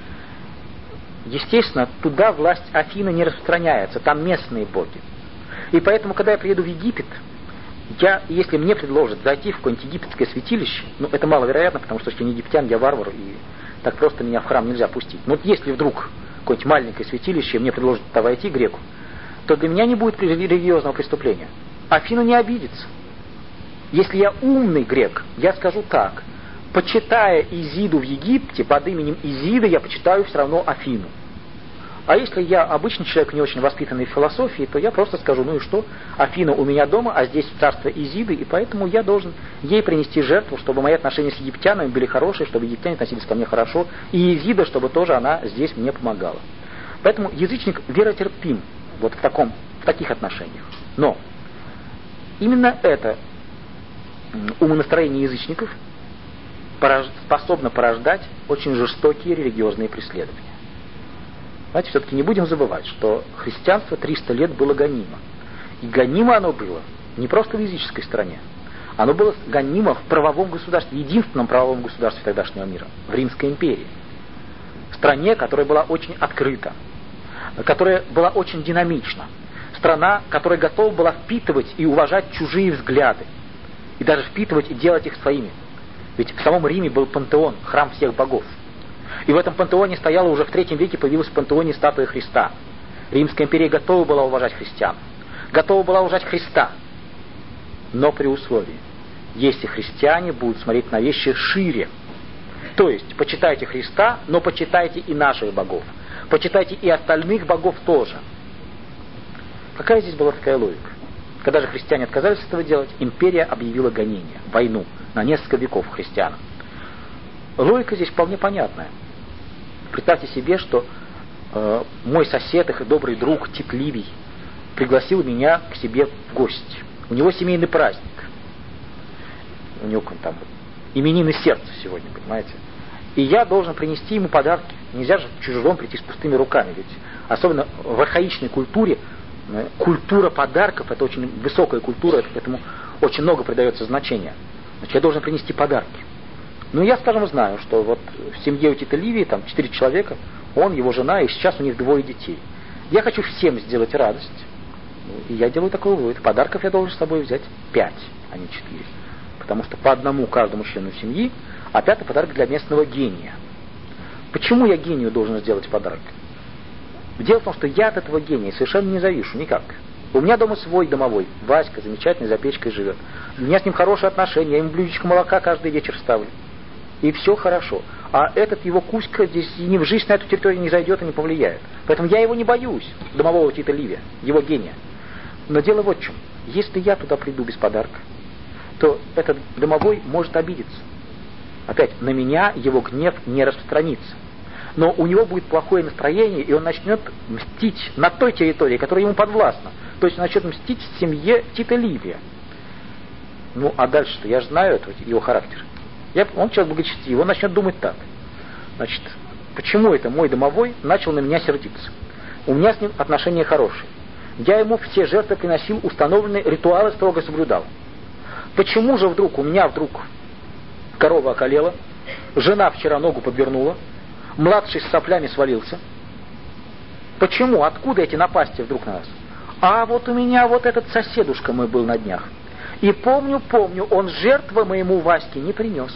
Естественно, туда власть Афины не распространяется, там местные боги. И поэтому, когда я приеду в Египет, если мне предложат зайти в какое-нибудь египетское святилище, это маловероятно, потому что я не египтян, я варвар, и так просто меня в храм нельзя пустить. Но вот если вдруг какое-нибудь маленькое святилище, мне предложат туда войти, греку, то для меня не будет религиозного преступления. Афина не обидится. Если я умный грек, я скажу так: почитая Изиду в Египте, под именем Изида я почитаю все равно Афину. А если я обычный человек, не очень воспитанный в философии, то я просто скажу: ну и что, Афина у меня дома, а здесь царство Изиды, и поэтому я должен ей принести жертву, чтобы мои отношения с египтянами были хорошие, чтобы египтяне относились ко мне хорошо, и Изида, чтобы тоже она здесь мне помогала. Поэтому язычник веротерпим вот в таких отношениях. Но именно это умонастроение язычников способно порождать очень жестокие религиозные преследования. Знаете, все-таки не будем забывать, что христианство 300 лет было гонимо. И гонимо оно было не просто в языческой стране. Оно было гонимо в правовом государстве, единственном правовом государстве тогдашнего мира, в Римской империи. Стране, которая была очень открыта, которая была очень динамична. Страна, которая готова была впитывать и уважать чужие взгляды. И даже впитывать и делать их своими. Ведь в самом Риме был пантеон, храм всех богов. И в этом пантеоне стояла уже в III веке, появилась в пантеоне статуя Христа. Римская империя готова была уважать христиан. Готова была уважать Христа. Но при условии, если христиане будут смотреть на вещи шире. То есть, почитайте Христа, но почитайте и наших богов. Почитайте и остальных богов тоже. Какая здесь была такая логика? Когда же христиане отказались от этого делать, империя объявила гонение, войну на несколько веков христианам. Логика здесь вполне понятная. Представьте себе, что мой сосед, их добрый друг Тит Ливий пригласил меня к себе в гости. У него семейный праздник. У него там именины сердца сегодня, понимаете? И я должен принести ему подарки. Нельзя же в чужой дом прийти с пустыми руками. Ведь особенно в архаичной культуре культура подарков — это очень высокая культура, этому очень много придается значения. Значит, я должен принести подарки. Ну, я, скажем, знаю, что вот в семье у Тита Ливии там 4 человека, он, его жена, и сейчас у них 2 детей. Я хочу всем сделать радость, и я делаю такой вывод: подарков я должен с собой взять 5, а не 4. Потому что по одному каждому члену семьи, а 5-й подарок для местного гения. Почему я гению должен сделать подарок? Дело в том, что я от этого гения совершенно не завишу никак. У меня дома свой домовой, Васька, замечательный, за печкой живет. У меня с ним хорошие отношения, я ему блюдечко молока каждый вечер ставлю. И все хорошо. А этот его Кузька здесь ни в жизнь на эту территорию не зайдет и не повлияет. Поэтому я его не боюсь, домового Тита Ливия, его гения. Но дело вот в чем. Если я туда приду без подарка, то этот домовой может обидеться. Опять, на меня его гнев не распространится. Но у него будет плохое настроение, и он начнет мстить на той территории, которая ему подвластна. То есть он начнет мстить семье Тита Ливия. Ну, а дальше-то я же знаю его характер. Он человек благочестивый, он начнет думать так. Значит, почему это мой домовой начал на меня сердиться? У меня с ним отношения хорошие. Я ему все жертвы приносил, установленные ритуалы строго соблюдал. Почему же у меня корова околела, жена вчера ногу подвернула, младший с соплями свалился? Почему? Откуда эти напасти вдруг на нас? А вот у меня вот этот соседушка мой был на днях. И помню, он жертвы моему Ваське не принес.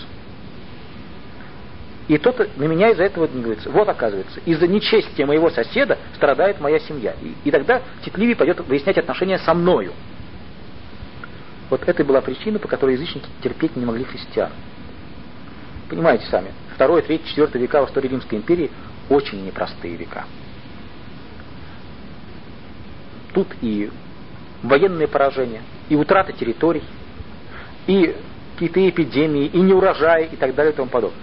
И тот на меня из-за этого гневается. Вот, оказывается, из-за нечестия моего соседа страдает моя семья. И тогда Тит Ливий пойдет выяснять отношения со мною. Вот это была причина, по которой язычники терпеть не могли христиан. понимаете сами, 2, 3, 4 века в истории Римской империи очень непростые века. Тут и военные поражения, и утрата территорий, и какие-то эпидемии, и неурожаи, и так далее, и тому подобное.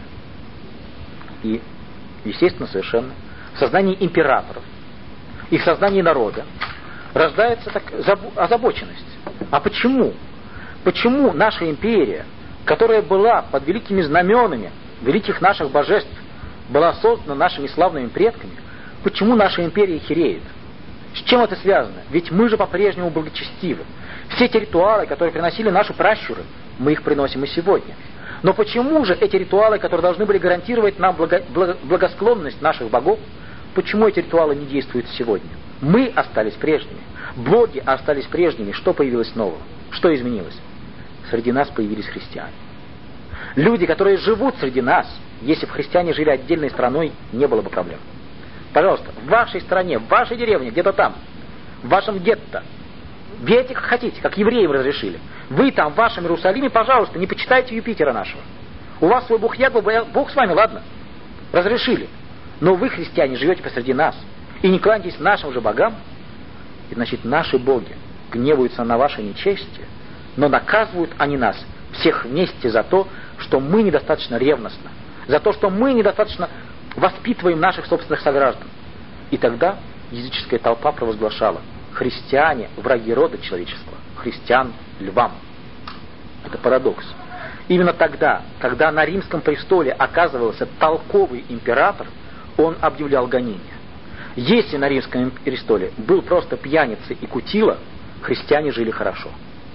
И, естественно, совершенно, в сознании императоров и в сознании народа рождается озабоченность. А почему? Почему наша империя, которая была под великими знаменами великих наших божеств, была создана нашими славными предками, почему наша империя хереет? С чем это связано? Ведь мы же по-прежнему благочестивы. Все те ритуалы, которые приносили наши пращуры, мы их приносим и сегодня. Но почему же эти ритуалы, которые должны были гарантировать нам благосклонность наших богов, почему эти ритуалы не действуют сегодня? Мы остались прежними. Боги остались прежними. Что появилось нового? Что изменилось? Среди нас появились христиане. Люди, которые живут среди нас, если бы христиане жили отдельной страной, не было бы проблем. Пожалуйста, в вашей стране, в вашей деревне, где-то там, в вашем гетто, верьте как хотите, как евреям разрешили. Вы там, в вашем Иерусалиме, пожалуйста, не почитайте Юпитера нашего. У вас свой Бог Ягва, Бог с вами, ладно, разрешили. Но вы, христиане, живете посреди нас и не кланяйтесь нашим же богам, и, значит, наши боги гневаются на ваше нечестие, но наказывают они нас всех вместе за то, что мы недостаточно ревностны, за то, что мы недостаточно воспитываем наших собственных сограждан. И тогда языческая толпа провозглашала: христиане — враги рода человеческого, христиан — львам. Это парадокс. Именно тогда, когда на римском престоле оказывался толковый император, он объявлял гонения. Если на римском престоле был просто пьяница и кутила, христиане жили хорошо.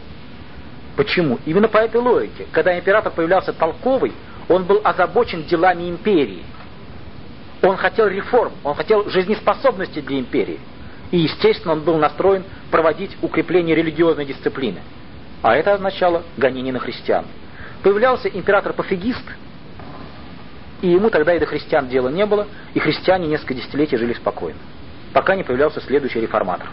Почему? Именно по этой логике. Когда император появлялся толковый, он был озабочен делами империи. Он хотел реформ, он хотел жизнеспособности для империи. И, естественно, он был настроен проводить укрепление религиозной дисциплины. А это означало гонение на христиан. Появлялся император-пофигист, и ему тогда и до христиан дела не было, и христиане несколько десятилетий жили спокойно, пока не появлялся следующий реформатор.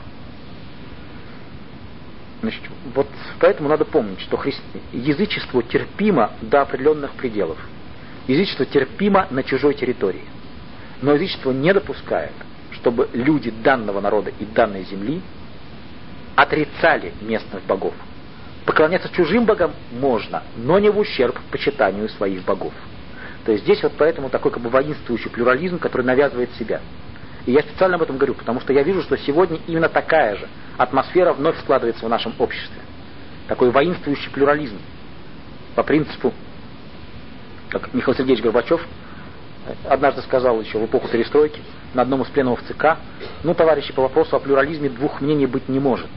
Значит, вот поэтому надо помнить, что язычество терпимо до определенных пределов. Язычество терпимо на чужой территории. Но язычество не допускает, чтобы люди данного народа и данной земли отрицали местных богов. Поклоняться чужим богам можно, но не в ущерб почитанию своих богов. То есть здесь вот поэтому такой как бы воинствующий плюрализм, который навязывает себя. И я специально об этом говорю, потому что я вижу, что сегодня именно такая же атмосфера вновь складывается в нашем обществе. Такой воинствующий плюрализм. По принципу, как Михаил Сергеевич Горбачев однажды сказал еще в эпоху перестройки на одном из пленумов ЦК: ну, товарищи, по вопросу о плюрализме двух мнений быть не может.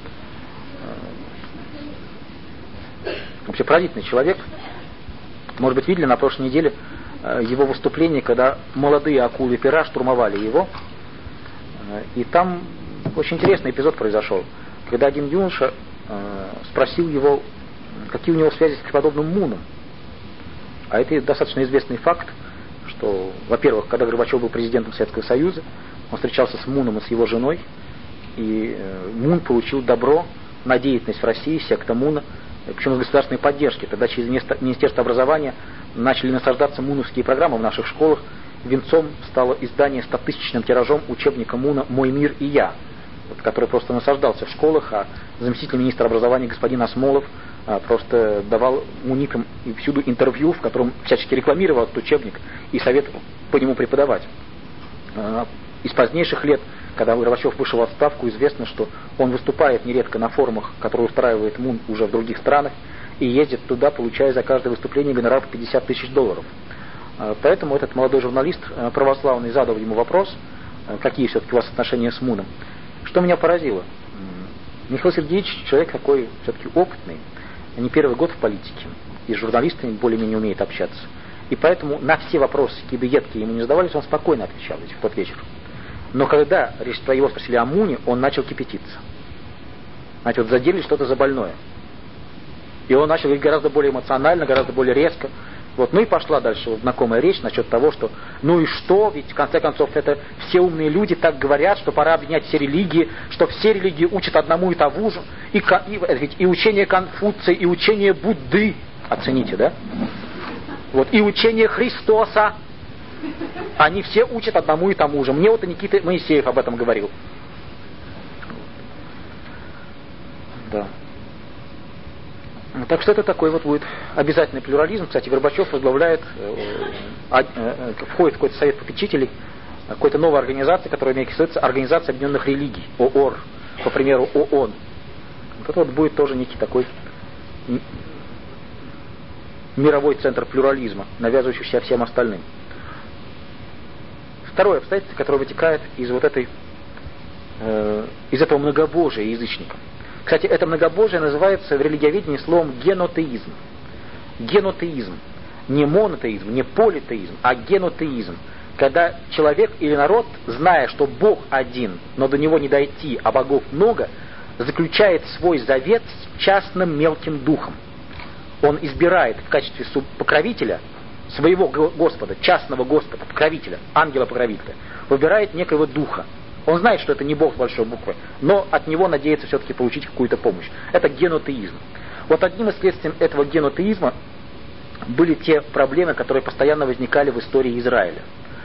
Вообще поразительный человек. Может быть, видели на прошлой неделе его выступление, когда молодые акулы-пера штурмовали его. И там очень интересный эпизод произошел, когда один юноша спросил его, какие у него связи с преподобным Муном. А это достаточно известный факт, что, во-первых, когда Горбачев был президентом Советского Союза, он встречался с Муном и с его женой, и Мун получил добро на деятельность в России, секта Муна, причем с государственной поддержки. Тогда через Министерство образования начали насаждаться муновские программы в наших школах. Венцом стало издание 100-тысячным тиражом учебника Муна «Мой мир и я», который просто насаждался в школах, а заместитель министра образования господин Осмолов просто давал мунитам и всюду интервью, в котором всячески рекламировал этот учебник и советовал по нему преподавать. Из позднейших лет, когда Горбачев вышел в отставку, известно, что он выступает нередко на форумах, которые устраивает МУН уже в других странах, и ездит туда, получая за каждое выступление гонорар по $50 тысяч. Поэтому этот молодой журналист православный задал ему вопрос, какие все-таки у вас отношения с МУНом. Что меня поразило? Михаил Сергеевич человек такой все-таки опытный, не первый год в политике, и с журналистами более-менее умеет общаться. И поэтому на все вопросы, какие бы едкие ему не задавались, он спокойно отвечал в тот вечер. Но когда его спросили о Муне, он начал кипятиться. Знаете, вот задели что-то за больное. И он начал говорить гораздо более эмоционально, гораздо более резко. Вот, ну и пошла дальше вот знакомая речь насчет того, что ну и что, ведь в конце концов это все умные люди так говорят, что пора объединять все религии, что все религии учат одному и тому же, ведь и учение Конфуция, и учение Будды, оцените, да? Вот, и учение Христоса. Они все учат одному и тому же. Мне вот и Никита Моисеев об этом говорил. Да. Так что это такой вот будет обязательный плюрализм. Кстати, Горбачев возглавляет, входит в какой-то совет попечителей какой-то новой организации, которая называется Организация Объединенных Религий, ООР, по примеру ООН. Вот это вот будет тоже некий такой мировой центр плюрализма, навязывающийся всем остальным. Второе обстоятельство, которое вытекает из вот этой, из этого многобожия язычников. Кстати, это многобожие называется в религиоведении словом генотеизм. Генотеизм. Не монотеизм, не политеизм, а генотеизм. Когда человек или народ, зная, что Бог один, но до него не дойти, а богов много, заключает свой завет с частным мелким духом. Он избирает в качестве покровителя своего Господа, частного Господа, покровителя, ангела-покровителя, выбирает некоего духа. Он знает, что это не Бог с большой буквы, но от него надеется все-таки получить какую-то помощь. Это генотеизм. Вот одним из следствий этого генотеизма были те проблемы, которые постоянно возникали в истории Израиля.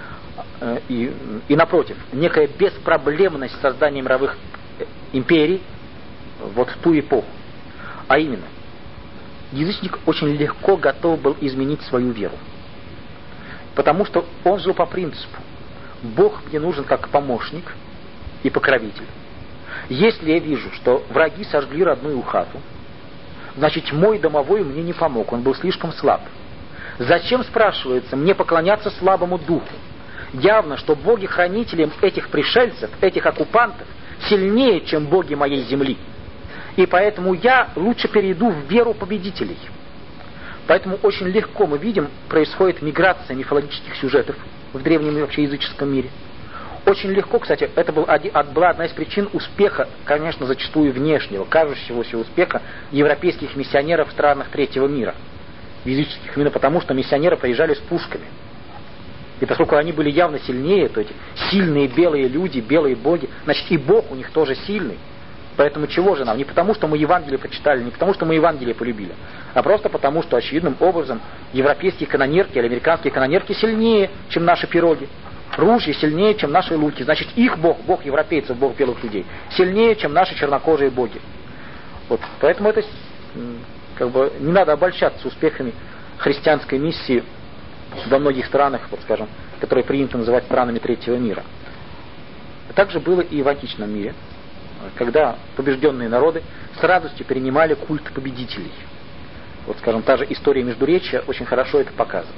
И напротив, некая беспроблемность создания мировых империй вот в ту эпоху. А именно, язычник очень легко готов был изменить свою веру. Потому что он жил по принципу: Бог мне нужен как помощник и покровитель. Если я вижу, что враги сожгли родную хату, значит, мой домовой мне не помог, он был слишком слаб. Зачем, спрашивается, мне поклоняться слабому духу? Явно, что боги-хранители этих пришельцев, этих оккупантов, сильнее, чем боги моей земли. И поэтому я лучше перейду в веру победителей. Поэтому очень легко мы видим, происходит миграция мифологических сюжетов в древнем и вообще языческом мире. Очень легко, кстати, это была одна из причин успеха, конечно, зачастую внешнего, кажущегося успеха европейских миссионеров в странах третьего мира. Языческих, именно потому, что миссионеры приезжали с пушками. И поскольку они были явно сильнее, то эти сильные белые люди, белые боги, значит, и Бог у них тоже сильный. Поэтому чего же нам? Не потому, что мы Евангелие почитали, не потому, что мы Евангелие полюбили, а просто потому, что очевидным образом европейские канонерки или американские канонерки сильнее, чем наши пироги. Ружья сильнее, чем наши луки. Значит, их Бог, Бог европейцев, Бог белых людей, сильнее, чем наши чернокожие боги. Вот. Поэтому это как бы не надо обольщаться успехами христианской миссии во многих странах, вот скажем, которые принято называть странами третьего мира. Также было и в античном мире, когда побежденные народы с радостью перенимали культ победителей. Вот, скажем, та же история Междуречия очень хорошо это показывает.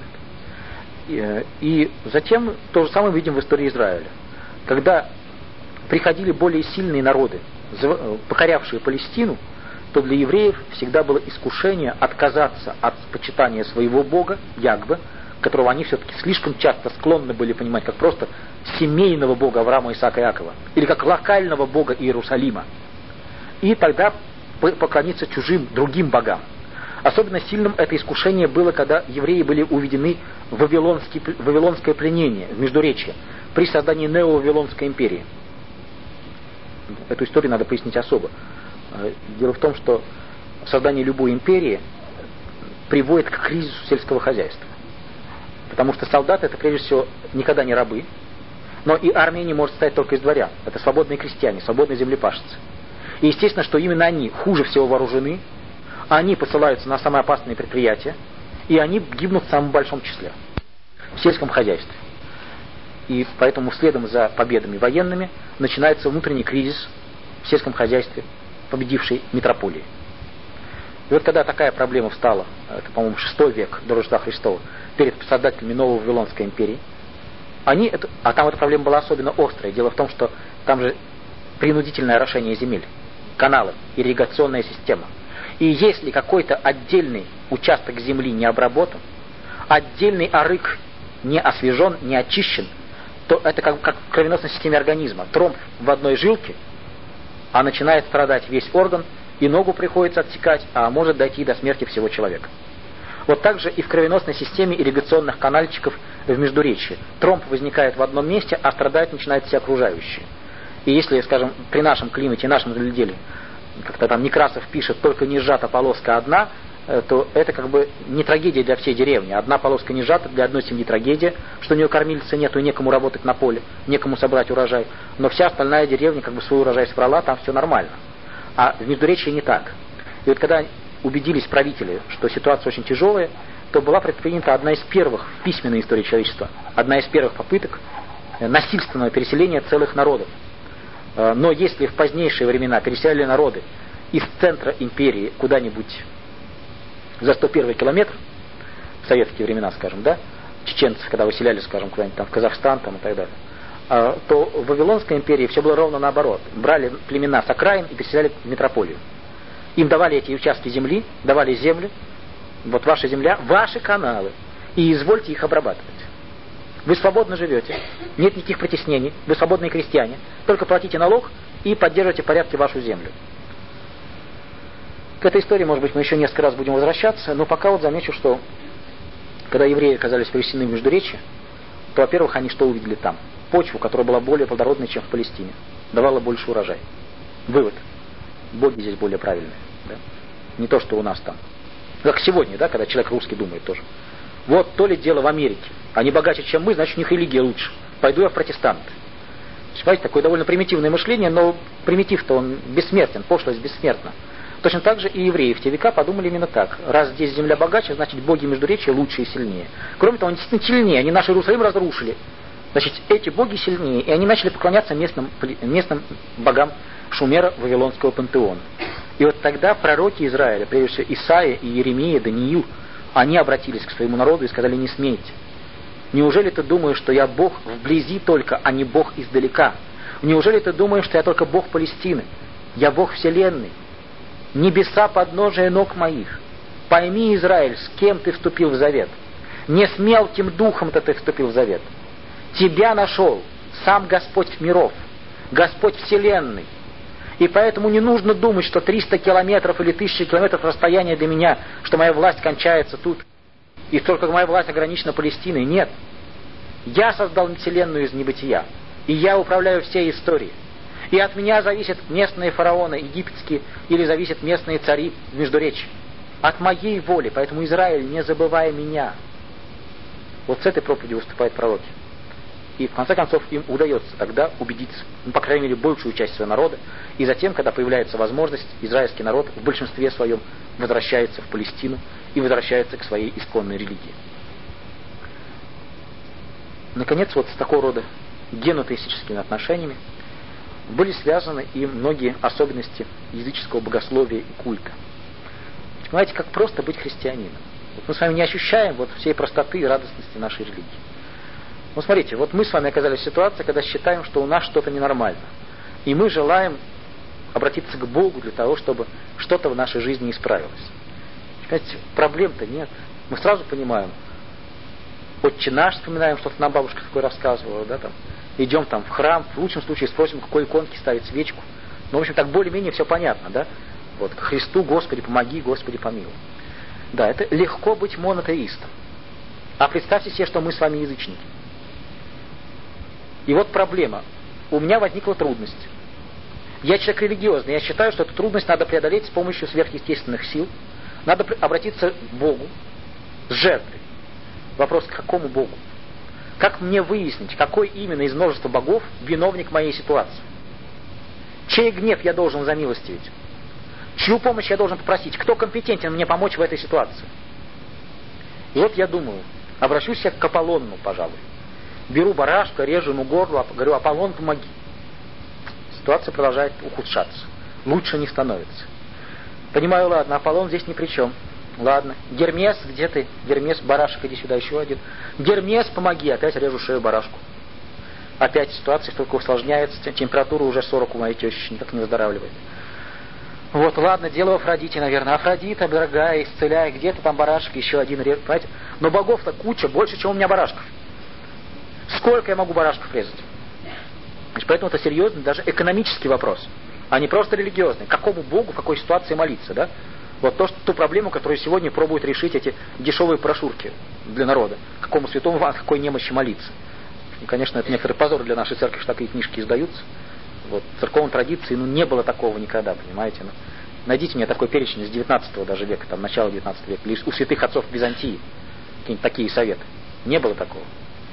И затем то же самое видим в истории Израиля. Когда приходили более сильные народы, покорявшие Палестину, то для евреев всегда было искушение отказаться от почитания своего бога, Ягве, которого они все-таки слишком часто склонны были понимать как просто семейного бога Авраама, Исаака и Иакова, или как локального бога Иерусалима, и тогда поклониться чужим, другим богам. Особенно сильным это искушение было, когда евреи были уведены в вавилонское пленение, в Междуречье, при создании Нео-Вавилонской империи. Эту историю надо пояснить особо. Дело в том, что создание любой империи приводит к кризису сельского хозяйства. Потому что солдаты — это прежде всего никогда не рабы, но и армия не может состоять только из дворян. Это свободные крестьяне, свободные землепашцы. И естественно, что именно они хуже всего вооружены, они посылаются на самые опасные предприятия, и они гибнут в самом большом числе в сельском хозяйстве. И поэтому следом за победами военными начинается внутренний кризис в сельском хозяйстве победившей метрополии. И вот когда такая проблема встала, это, по-моему, 6 век до Рождества Христова, перед создателями новой Вавилонской империи, а там эта проблема была особенно острая. Дело в том, что там же принудительное орошение земель, каналы, ирригационная система. И если какой-то отдельный участок земли не обработан, отдельный арык не освежен, не очищен, то это как в кровеносной системе организма. Тромб в одной жилке, а начинает страдать весь орган, и ногу приходится отсекать, а может дойти до смерти всего человека. Вот так же и в кровеносной системе ирригационных канальчиков в Междуречье. Тромб возникает в одном месте, а страдать начинают все окружающие. И если, скажем, при нашем климате, нашем земледелии, как-то там Некрасов пишет, только не сжата полоска одна, то это как бы не трагедия для всей деревни. Одна полоска не сжата, для одной семьи трагедия, что у нее кормильца нету и некому работать на поле, некому собрать урожай. Но вся остальная деревня как бы свой урожай собрала, там все нормально. А в Междуречье не так. И вот когда убедились правители, что ситуация очень тяжелая, то была предпринята одна из первых в письменной истории человечества, одна из первых попыток насильственного переселения целых народов. Но если в позднейшие времена переселяли народы из центра империи куда-нибудь за 101 километр, в советские времена, скажем, да, чеченцев, когда выселяли, скажем, куда-нибудь там в Казахстан там, и так далее, то в Вавилонской империи все было ровно наоборот. Брали племена с окраин и переселяли в метрополию. Им давали эти участки земли, давали землю, вот ваша земля, ваши каналы, и извольте их обрабатывать. Вы свободно живете, нет никаких притеснений, вы свободные крестьяне, только платите налог и поддерживайте в порядке вашу землю. К этой истории, может быть, мы еще несколько раз будем возвращаться, но пока вот замечу, что когда евреи оказались переселены в Междуречье, то, во-первых, они что увидели там? Почву, которая была более плодородной, чем в Палестине, давала больше урожай. Вывод. Боги здесь более правильные. Да? Не то, что у нас там. Как сегодня, да, когда человек русский думает тоже. Вот то ли дело в Америке. Они богаче, чем мы, значит, у них религия лучше. Пойду я в протестанты. Понимаете, такое довольно примитивное мышление, но примитив-то он бессмертен, пошлость бессмертна. Точно так же и евреи в те века подумали именно так. Раз здесь земля богаче, значит, боги Междуречья лучше и сильнее. Кроме того, они действительно сильнее. Они наш Иерусалим разрушили. Значит, эти боги сильнее. И они начали поклоняться местным богам Шумера, Вавилонского пантеона. И вот тогда пророки Израиля, прежде всего Исаия и Иеремия, Даниил, они обратились к своему народу и сказали: не смейте. Неужели ты думаешь, что я Бог вблизи только, а не Бог издалека? Неужели ты думаешь, что я только Бог Палестины? Я Бог Вселенной. Небеса подножия ног моих. Пойми, Израиль, с кем ты вступил в завет. Не с мелким духом-то ты вступил в завет. Тебя нашел сам Господь миров, Господь Вселенной. И поэтому не нужно думать, что 300 километров или 1000 километров расстояния до меня, что моя власть кончается тут, и только моя власть ограничена Палестиной. Нет. Я создал Вселенную из небытия, и я управляю всей историей. И от меня зависят местные фараоны египетские, или зависят местные цари в Междуречье. От моей воли. Поэтому, Израиль, не забывай меня. Вот с этой проповедью выступают пророки. И в конце концов им удается тогда убедиться, ну, по крайней мере, большую часть своего народа. И затем, когда появляется возможность, израильский народ в большинстве своем возвращается в Палестину и возвращается к своей исконной религии. Наконец, вот с такого рода генотеистическими отношениями были связаны и многие особенности языческого богословия и культа. Понимаете, как просто быть христианином. Вот мы с вами не ощущаем вот всей простоты и радостности нашей религии. Ну, смотрите, вот мы с вами оказались в ситуации, когда считаем, что у нас что-то ненормально. И мы желаем обратиться к Богу для того, чтобы что-то в нашей жизни исправилось. Понимаете, проблем-то нет. Мы сразу понимаем. Отче наш вспоминаем, что-то нам бабушка такое рассказывала, да, там. Идем там в храм, в лучшем случае спросим, какой иконке ставить свечку. Ну, в общем, так более-менее все понятно, да? Вот, к Христу, Господи, помоги, Господи, помилуй. Да, это легко быть монотеистом. А представьте себе, что мы с вами язычники. И вот проблема. У меня возникла трудность. Я человек религиозный. Я считаю, что эту трудность надо преодолеть с помощью сверхъестественных сил. Надо обратиться к Богу с жертвой. Вопрос, к какому Богу? Как мне выяснить, какой именно из множества богов виновник моей ситуации? Чей гнев я должен замилостивить? Чью помощь я должен попросить? Кто компетентен мне помочь в этой ситуации? И вот я думаю, обращусь я к Аполлону, пожалуй. Беру барашка, режу ему горло, говорю: Аполлон, помоги. Ситуация продолжает ухудшаться. Лучше не становится. Понимаю, ладно, Аполлон здесь ни при чем. Ладно. Гермес, где ты? Гермес, барашек, иди сюда, еще один. Гермес, помоги. Опять режу шею барашку. Опять ситуация только усложняется. Температура уже 40 у моей тещи, никак не выздоравливает. Вот, ладно, дело в Афродите, наверное. Афродита, дорогая, исцеляй. Где-то там барашек, еще один режу. Понимаете? Но богов-то куча, больше, чем у меня барашков. Сколько я могу барашков резать? Значит, поэтому это серьезный, даже экономический вопрос, а не просто религиозный. Какому богу, в какой ситуации молиться, да? Вот ту проблему, которую сегодня пробуют решить эти дешевые брошюрки для народа. Какому святому Ивану, какой немощи молиться. И, конечно, это некоторый позор для нашей церкви, что такие книжки издаются. Вот, в церковной традиции, не было такого никогда, понимаете. Найдите мне такой перечень из 19 даже века, там, начала 19 века, лишь у святых отцов Византии, какие-нибудь такие советы. Не было такого.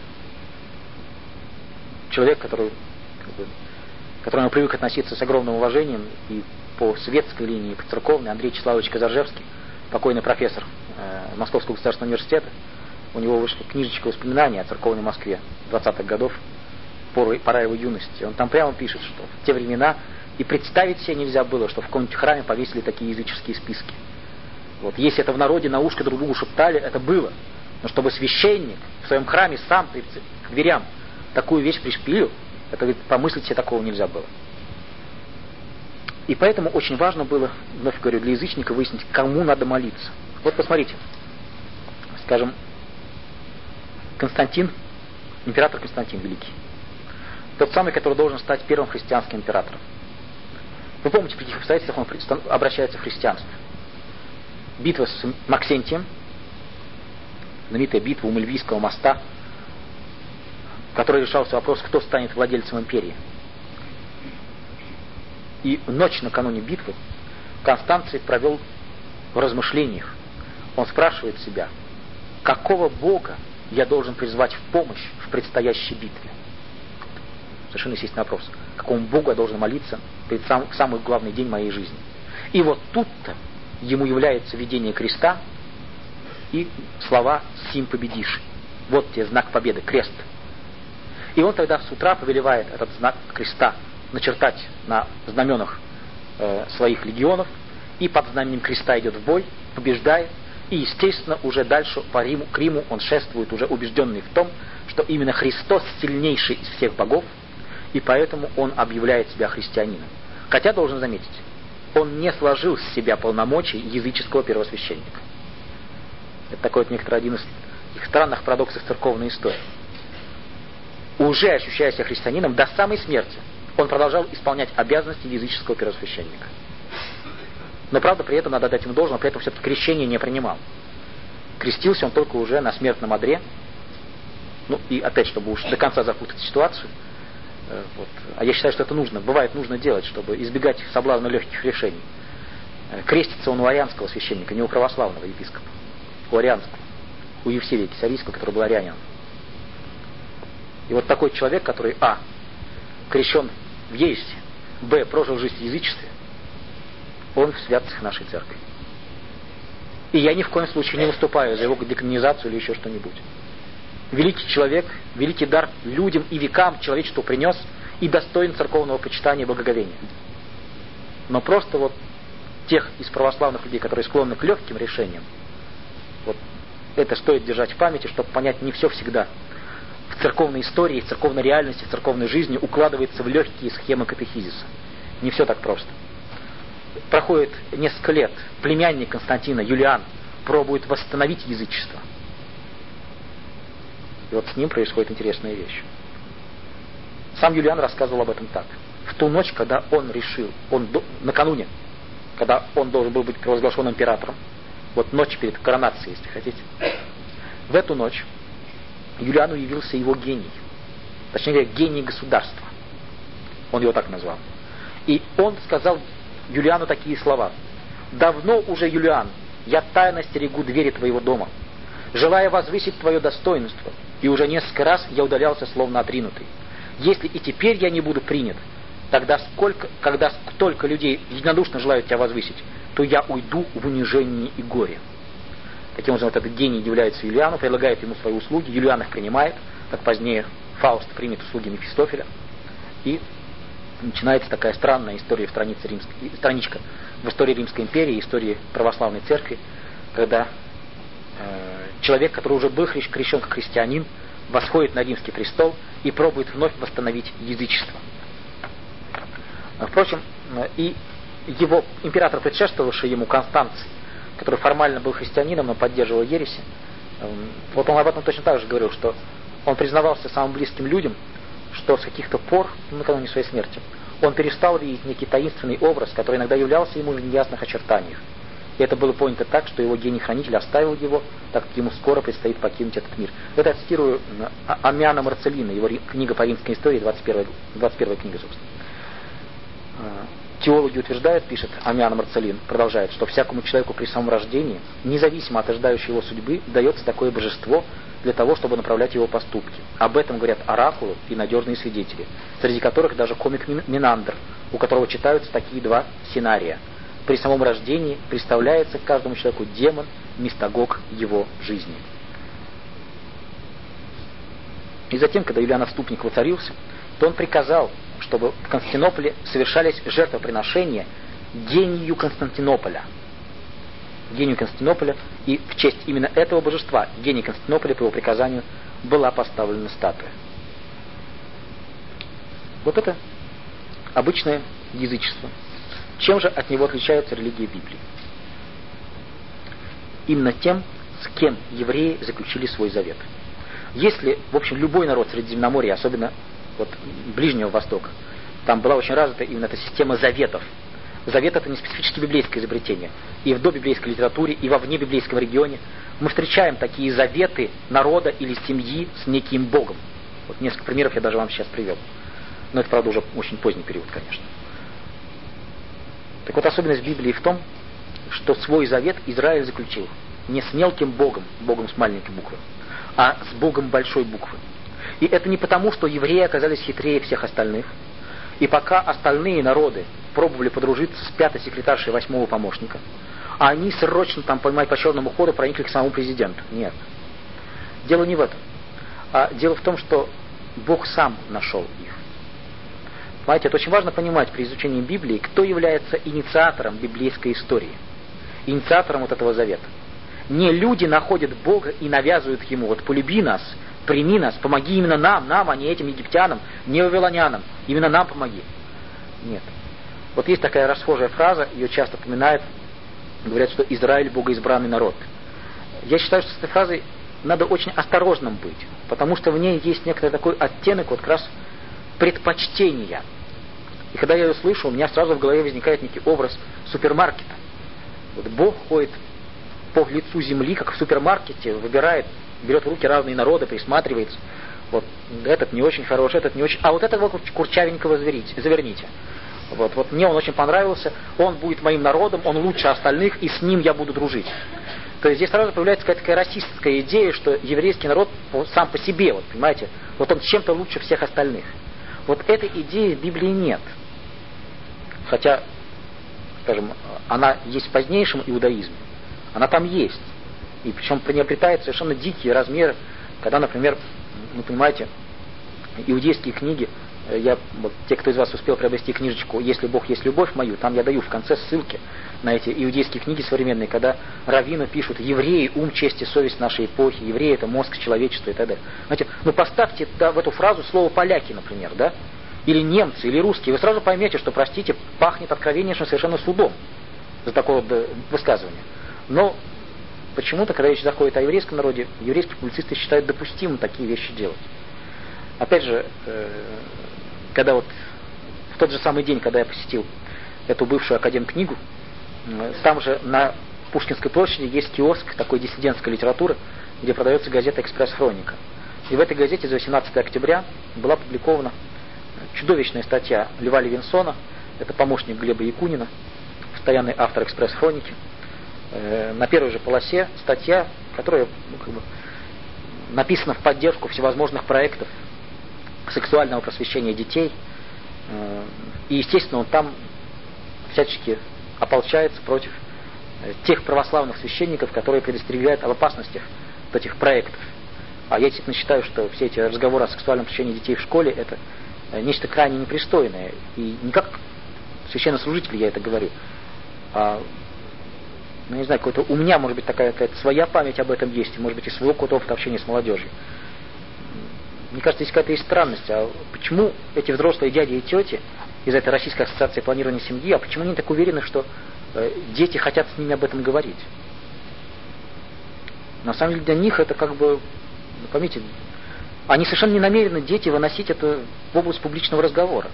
Человек, к которому привык относиться с огромным уважением и по светской линии, и по церковной, Андрей Числавович Казаржевский, покойный профессор Московского государственного университета, у него вышла книжечка воспоминаний о церковной Москве 20-х годов, пора его юности. Он там прямо пишет, что в те времена и представить себе нельзя было, что в каком-нибудь храме повесили такие языческие списки. Вот, если это в народе на ушко друг другу шептали, это было. Но чтобы священник в своем храме сам к дверям такую вещь пришпилил, это, говорит, помыслить себе такого нельзя было. И поэтому очень важно было, вновь говорю, для язычника выяснить, кому надо молиться. Вот посмотрите, скажем, Константин, император Константин Великий, тот самый, который должен стать первым христианским императором. Вы помните, при каких обстоятельствах он обращается в христианство? Битва с Максентием, знаменитая битва у Мальвийского моста, в которой решался вопрос, кто станет владельцем империи. И ночь накануне битвы Констанций провел в размышлениях. Он спрашивает себя, какого бога я должен призвать в помощь в предстоящей битве? Совершенно естественный вопрос. Какому богу я должен молиться в самый главный день моей жизни? И вот тут-то ему является видение креста и слова «Сим победишь». Вот тебе знак победы, крест. И он тогда с утра повелевает этот знак креста начертать на знаменах своих легионов, и под знаменем креста идет в бой, побеждает, и, естественно, уже дальше к Риму он шествует, уже убежденный в том, что именно Христос сильнейший из всех богов, и поэтому он объявляет себя христианином. Хотя, должен заметить, он не сложил с себя полномочий языческого первосвященника. Это такой вот некоторый один из их странных парадоксов церковной истории. Уже ощущая себя христианином, до самой смерти он продолжал исполнять обязанности языческого первосвященника. Но, правда, при этом, надо дать ему должное, при этом все-таки крещение не принимал. Крестился он только уже на смертном одре. Ну, и опять, чтобы уж до конца запутать ситуацию. Вот. А я считаю, что это нужно. Бывает нужно делать, чтобы избегать соблазна легких решений. Крестится он у арианского священника, не у православного епископа. У арианского. У Евсевия Кесарийского, который был арианином. И вот такой человек, который крещен в ересе, прожил жизнь в язычестве, он в святцах нашей церкви. И я ни в коем случае не выступаю за его деканонизацию или еще что-нибудь. Великий человек, великий дар людям и векам человечеству принес и достоин церковного почитания и благоговения. Но просто вот тех из православных людей, которые склонны к легким решениям, вот это стоит держать в памяти, чтобы понять, не все всегда в церковной истории, в церковной реальности, в церковной жизни укладывается в легкие схемы катехизиса. Не все так просто. Проходит несколько лет, племянник Константина, Юлиан, пробует восстановить язычество. И вот с ним происходит интересная вещь. Сам Юлиан рассказывал об этом так. В ту ночь, когда он решил, накануне, когда он должен был быть провозглашен императором, вот ночь перед коронацией, если хотите, в эту ночь Юлиану явился его гений. Точнее говоря, гений государства. Он его так назвал. И он сказал Юлиану такие слова. «Давно уже, Юлиан, я тайно стерегу двери твоего дома, желая возвысить твое достоинство, и уже несколько раз я удалялся, словно отринутый. Если и теперь я не буду принят, тогда когда столько людей единодушно желают тебя возвысить, то я уйду в унижении и горе». Таким образом, вот этот гений является Юлиану, предлагает ему свои услуги, Юлиан их принимает, как позднее Фауст примет услуги Мефистофеля, и начинается такая странная история страничка в истории Римской империи, истории православной церкви, когда человек, который уже был крещен как христианин, восходит на римский престол и пробует вновь восстановить язычество. Впрочем, и его император, предшествовавший ему, Констанций, который формально был христианином, но поддерживал ереси, вот он об этом точно так же говорил, что он признавался самым близким людям, что с каких-то пор, накануне своей смерти, он перестал видеть некий таинственный образ, который иногда являлся ему в неясных очертаниях. И это было понято так, что его гений-хранитель оставил его, так как ему скоро предстоит покинуть этот мир. Это я цитирую Аммиана Марцеллина, его книга по римской истории, 21 книга, собственно. Теологи утверждают, пишет Амиан Марцелин, продолжает, что всякому человеку при самом рождении, независимо от ожидающей его судьбы, дается такое божество для того, чтобы направлять его поступки. Об этом говорят оракулы и надежные свидетели, среди которых даже комик Минандр, у которого читаются такие два сценария. При самом рождении представляется каждому человеку демон, мистагог его жизни. И затем, когда Юлиан Отступник воцарился, то он приказал, чтобы в Константинополе совершались жертвоприношения гению Константинополя. Гению Константинополя, и в честь именно этого божества, гения Константинополя, по его приказанию, была поставлена статуя. Вот это обычное язычество. Чем же от него отличается религия Библии? Именно тем, с кем евреи заключили свой завет. Если, в общем, любой народ Средиземноморья, особенно вот Ближнего Востока, там была очень развита именно эта система заветов. Завет — это не специфически библейское изобретение. И в добиблейской литературе, и во внебиблейском регионе мы встречаем такие заветы народа или семьи с неким Богом. Вот несколько примеров я даже вам сейчас привел. Но это, правда, уже очень поздний период, конечно. Так вот, особенность Библии в том, что свой завет Израиль заключил не с мелким Богом, Богом с маленькой буквы, а с Богом большой буквы. И это не потому, что евреи оказались хитрее всех остальных, и пока остальные народы пробовали подружиться с пятой секретаршей восьмого помощника, а они срочно там, понимаете, по черному ходу проникли к самому президенту. Нет. Дело не в этом. А дело в том, что Бог сам нашел их. Понимаете, это очень важно понимать при изучении Библии, кто является инициатором библейской истории, инициатором вот этого завета. Не люди находят Бога и навязывают Ему: вот полюби нас, прими нас, помоги именно нам, а не этим египтянам, не вавилонянам, именно нам помоги. Нет. Вот есть такая расхожая фраза, ее часто упоминают, говорят, что Израиль — богоизбранный народ. Я считаю, что с этой фразой надо очень осторожным быть, потому что в ней есть некоторый такой оттенок вот как раз предпочтения. И когда я ее слышу, у меня сразу в голове возникает некий образ супермаркета. Вот Бог ходит по лицу земли, как в супермаркете, выбирает, берет в руки разные народы, присматривается. Вот этот не очень хороший, этот не очень... А вот этого курчавенького заверните. Вот мне он очень понравился, он будет моим народом, он лучше остальных, и с ним я буду дружить. То есть здесь сразу появляется какая-то такая расистская идея, что еврейский народ сам по себе, вот понимаете, вот он чем-то лучше всех остальных. Вот этой идеи в Библии нет. Хотя, скажем, она есть в позднейшем иудаизме. Она там есть. И причем приобретает совершенно дикие размеры, когда, например, вы понимаете, иудейские книги, вот, те, кто из вас успел приобрести книжечку «Если Бог есть любовь» мою, там я даю в конце ссылки на эти иудейские книги современные, когда раввины пишут: евреи — ум, честь и совесть нашей эпохи, евреи — это мозг человечества и так далее. Знаете, ну поставьте в эту фразу слово «поляки», например, да? Или немцы, или русские, вы сразу поймете, что, простите, пахнет откровеннейшим совершенно судом за такое высказывание. Но почему-то, когда речь заходит о еврейском народе, еврейские публицисты считают допустимым такие вещи делать. Опять же, когда вот в тот же самый день, когда я посетил эту бывшую академкнигу, там же на Пушкинской площади есть киоск такой диссидентской литературы, где продается газета «Экспресс-хроника». И в этой газете за 18 октября была опубликована чудовищная статья Льва Левинсона, это помощник Глеба Якунина, постоянный автор «Экспресс-хроники». На первой же полосе статья, которая написана в поддержку всевозможных проектов сексуального просвещения детей. И, естественно, он там всячески ополчается против тех православных священников, которые предостерегают об опасностях вот этих проектов. А я действительно считаю, что все эти разговоры о сексуальном просвещении детей в школе — это нечто крайне непристойное. И не как священнослужитель я это говорю, а, ну, не знаю, у меня, может быть, такая какая-то своя память об этом есть, может быть, и своего какого-то опыта общения с молодежью. Мне кажется, здесь какая-то есть странность. А почему эти взрослые дяди и тети из этой Российской ассоциации планирования семьи, а почему они так уверены, что дети хотят с ними об этом говорить? На самом деле для них это как бы, поймите, они совершенно не намерены, дети, выносить это в область публичного разговора.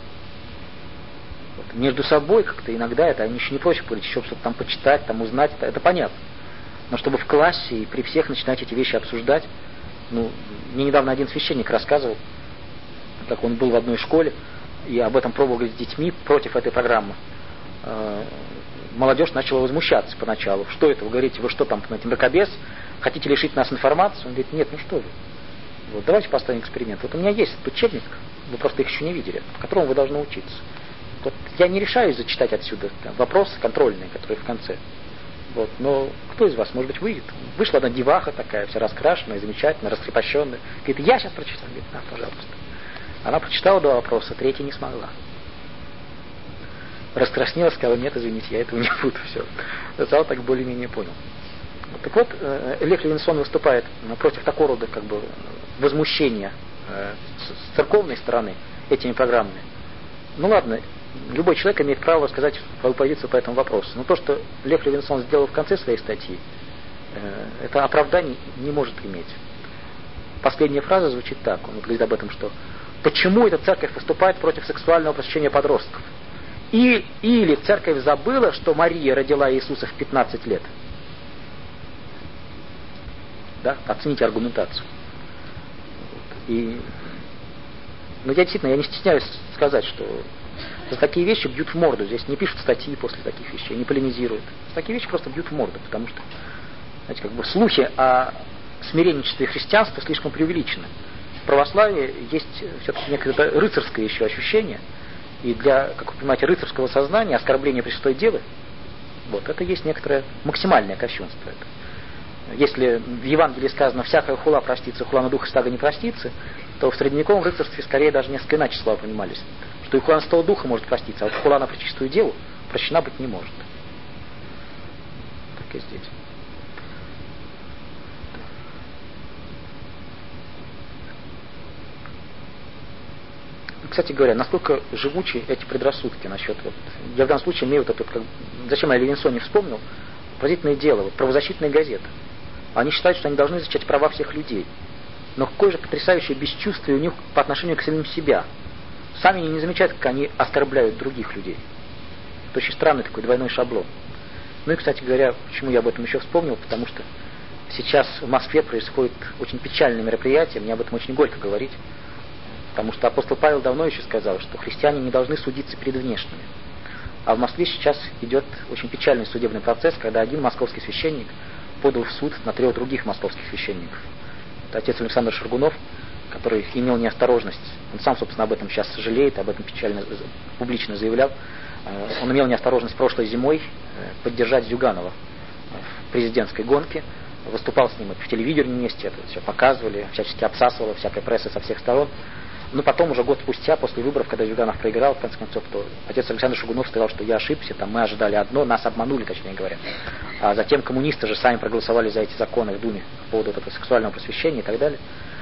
Вот. Между собой как-то иногда это они еще не просят говорить, еще что-то там почитать, там узнать, это понятно. Но чтобы в классе и при всех начинать эти вещи обсуждать, ну, мне недавно один священник рассказывал, как он был в одной школе, и об этом пробовал говорить с детьми против этой программы, молодежь начала возмущаться поначалу. Что это? Вы говорите, вы что там, мракобес? Хотите лишить нас информации? Он говорит, нет, ну что вы. Вот, давайте поставим эксперимент. Вот у меня есть этот учебник, вы просто их еще не видели, в котором вы должны учиться. Вот я не решаюсь зачитать отсюда вопросы контрольные, которые в конце. Вот, но кто из вас, может быть, выйдет? Вышла одна деваха такая, вся раскрашенная, замечательная, раскрепощенная. Говорит, я сейчас прочитаю. Говорит, пожалуйста. Она прочитала 2 вопроса, 3 не смогла. Раскраснелась, сказала, нет, извините, я этого не буду. Все. Зал так более-менее понял. Так вот, Лех Левинсон выступает против такого рода возмущения с церковной стороны этими программами. Ну ладно, любой человек имеет право сказать свою позицию по этому вопросу. Но то, что Лех Левинсон сделал в конце своей статьи, это оправдание не может иметь. Последняя фраза звучит так, он говорит об этом, что почему эта церковь выступает против сексуального просвещения подростков? Или церковь забыла, что Мария родила Иисуса в 15 лет? Да? Оцените аргументацию. Но я действительно, не стесняюсь сказать, что за такие вещи бьют в морду. Здесь не пишут статьи после таких вещей, не полемизируют. За такие вещи просто бьют в морду, потому что, знаете, слухи о смиренничестве христианства слишком преувеличены. В православии есть все-таки некое рыцарское еще ощущение, и для, как вы понимаете, рыцарского сознания оскорбление Пресвятой Девы, вот, это есть некоторое максимальное кощунство. Если в Евангелии сказано «всякая хула простится, хула на духа стага не простится», то в средневековом рыцарстве скорее даже несколько иначе слова понимались. Что и хула на Святого Духа может проститься, а вот хула на Пречистую Деву прощена быть не может. Так и здесь. Кстати говоря, насколько живучи эти предрассудки насчет... я в данном случае имею вот этот... зачем я о Левинсоне вспомнил? Поразительное дело. Правозащитные газеты. Они считают, что они должны защищать права всех людей. Но какое же потрясающее бесчувствие у них по отношению к самим себя. Сами они не замечают, как они оскорбляют других людей. Это очень странный такой двойной шаблон. Ну и, кстати говоря, почему я об этом еще вспомнил, потому что сейчас в Москве происходит очень печальное мероприятие, мне об этом очень горько говорить, потому что апостол Павел давно еще сказал, что христиане не должны судиться перед внешними. А в Москве сейчас идет очень печальный судебный процесс, когда один московский священник подал в суд на 3 других московских священников. Это отец Александр Шаргунов, который имел неосторожность, он сам, собственно, об этом сейчас сожалеет, об этом печально, публично заявлял, он имел неосторожность прошлой зимой поддержать Зюганова в президентской гонке, выступал с ним в телевидении вместе, это все показывали, всячески обсасывала всякая пресса со всех сторон. Но потом, уже год спустя, после выборов, когда Зюганов проиграл, в конце концов, то отец Александр Шаргунов сказал, что я ошибся, там мы ожидали одно, нас обманули, точнее говоря. А затем коммунисты же сами проголосовали за эти законы в Думе по поводу этого сексуального просвещения и так далее.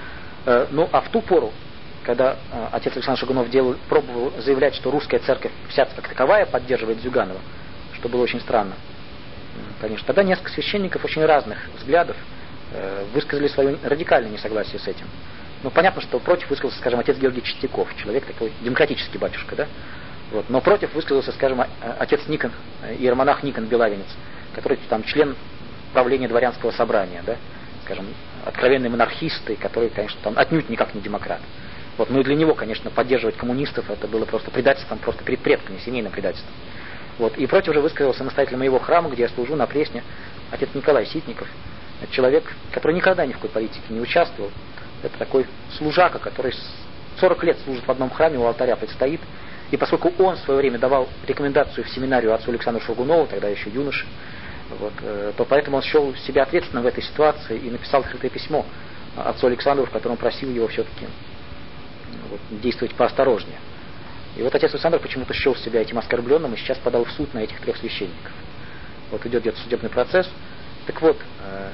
Ну, а в ту пору, когда отец Александр Шаргунов пробовал заявлять, что русская церковь вся как таковая поддерживает Зюганова, что было очень странно, конечно, тогда несколько священников очень разных взглядов высказали свое радикальное несогласие с этим. Ну, понятно, что против высказался, скажем, отец Георгий Чистяков, человек такой демократический батюшка, да? Вот. Но против высказался, скажем, отец Никон, иеромонах Никон Белавинец, который там член правления дворянского собрания, да? Скажем, откровенный монархист, и который, конечно, там отнюдь никак не демократ. Вот. Ну и для него, конечно, поддерживать коммунистов это было просто предательством, просто перед предками, семейным предательством. Вот. И против же высказался настоятель моего храма, где я служу на Пресне, отец Николай Ситников, человек, который никогда ни в какой политике не участвовал. Это такой служака, который 40 лет служит в одном храме, у алтаря предстоит. И поскольку он в свое время давал рекомендацию в семинарию отцу Александру Шаргунову, тогда еще юноше, вот, то поэтому он счел себя ответственным в этой ситуации и написал открытое письмо отцу Александру, в котором просил его все-таки действовать поосторожнее. И вот отец Александр почему-то счел себя этим оскорбленным и сейчас подал в суд на этих 3 священников. Вот идет судебный процесс. Так вот,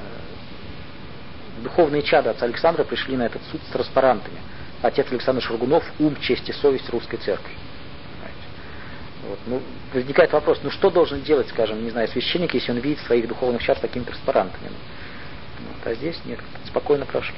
духовные чада отца Александра пришли на этот суд с транспарантами. Отец Александр Шаргунов – ум, честь и совесть русской церкви. Вот. Ну, возникает вопрос, ну что должен делать, скажем, не знаю, священник, если он видит своих духовных чад с такими транспарантами? Вот. А здесь нет, спокойно прошло.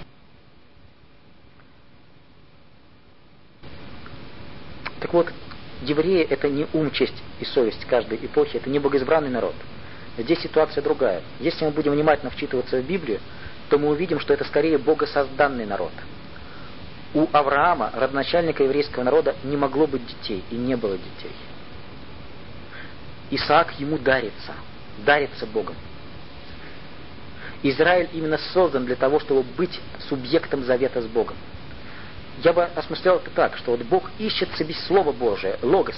Так вот, евреи – это не ум, честь и совесть каждой эпохи, это не богоизбранный народ. Здесь ситуация другая. Если мы будем внимательно вчитываться в Библию, то мы увидим, что это скорее богосозданный народ. У Авраама, родоначальника еврейского народа, не могло быть детей, и не было детей. Исаак ему дарится Богом. Израиль именно создан для того, чтобы быть субъектом завета с Богом. Я бы осмыслял это так, что вот Бог ищет Слово Божие, логос,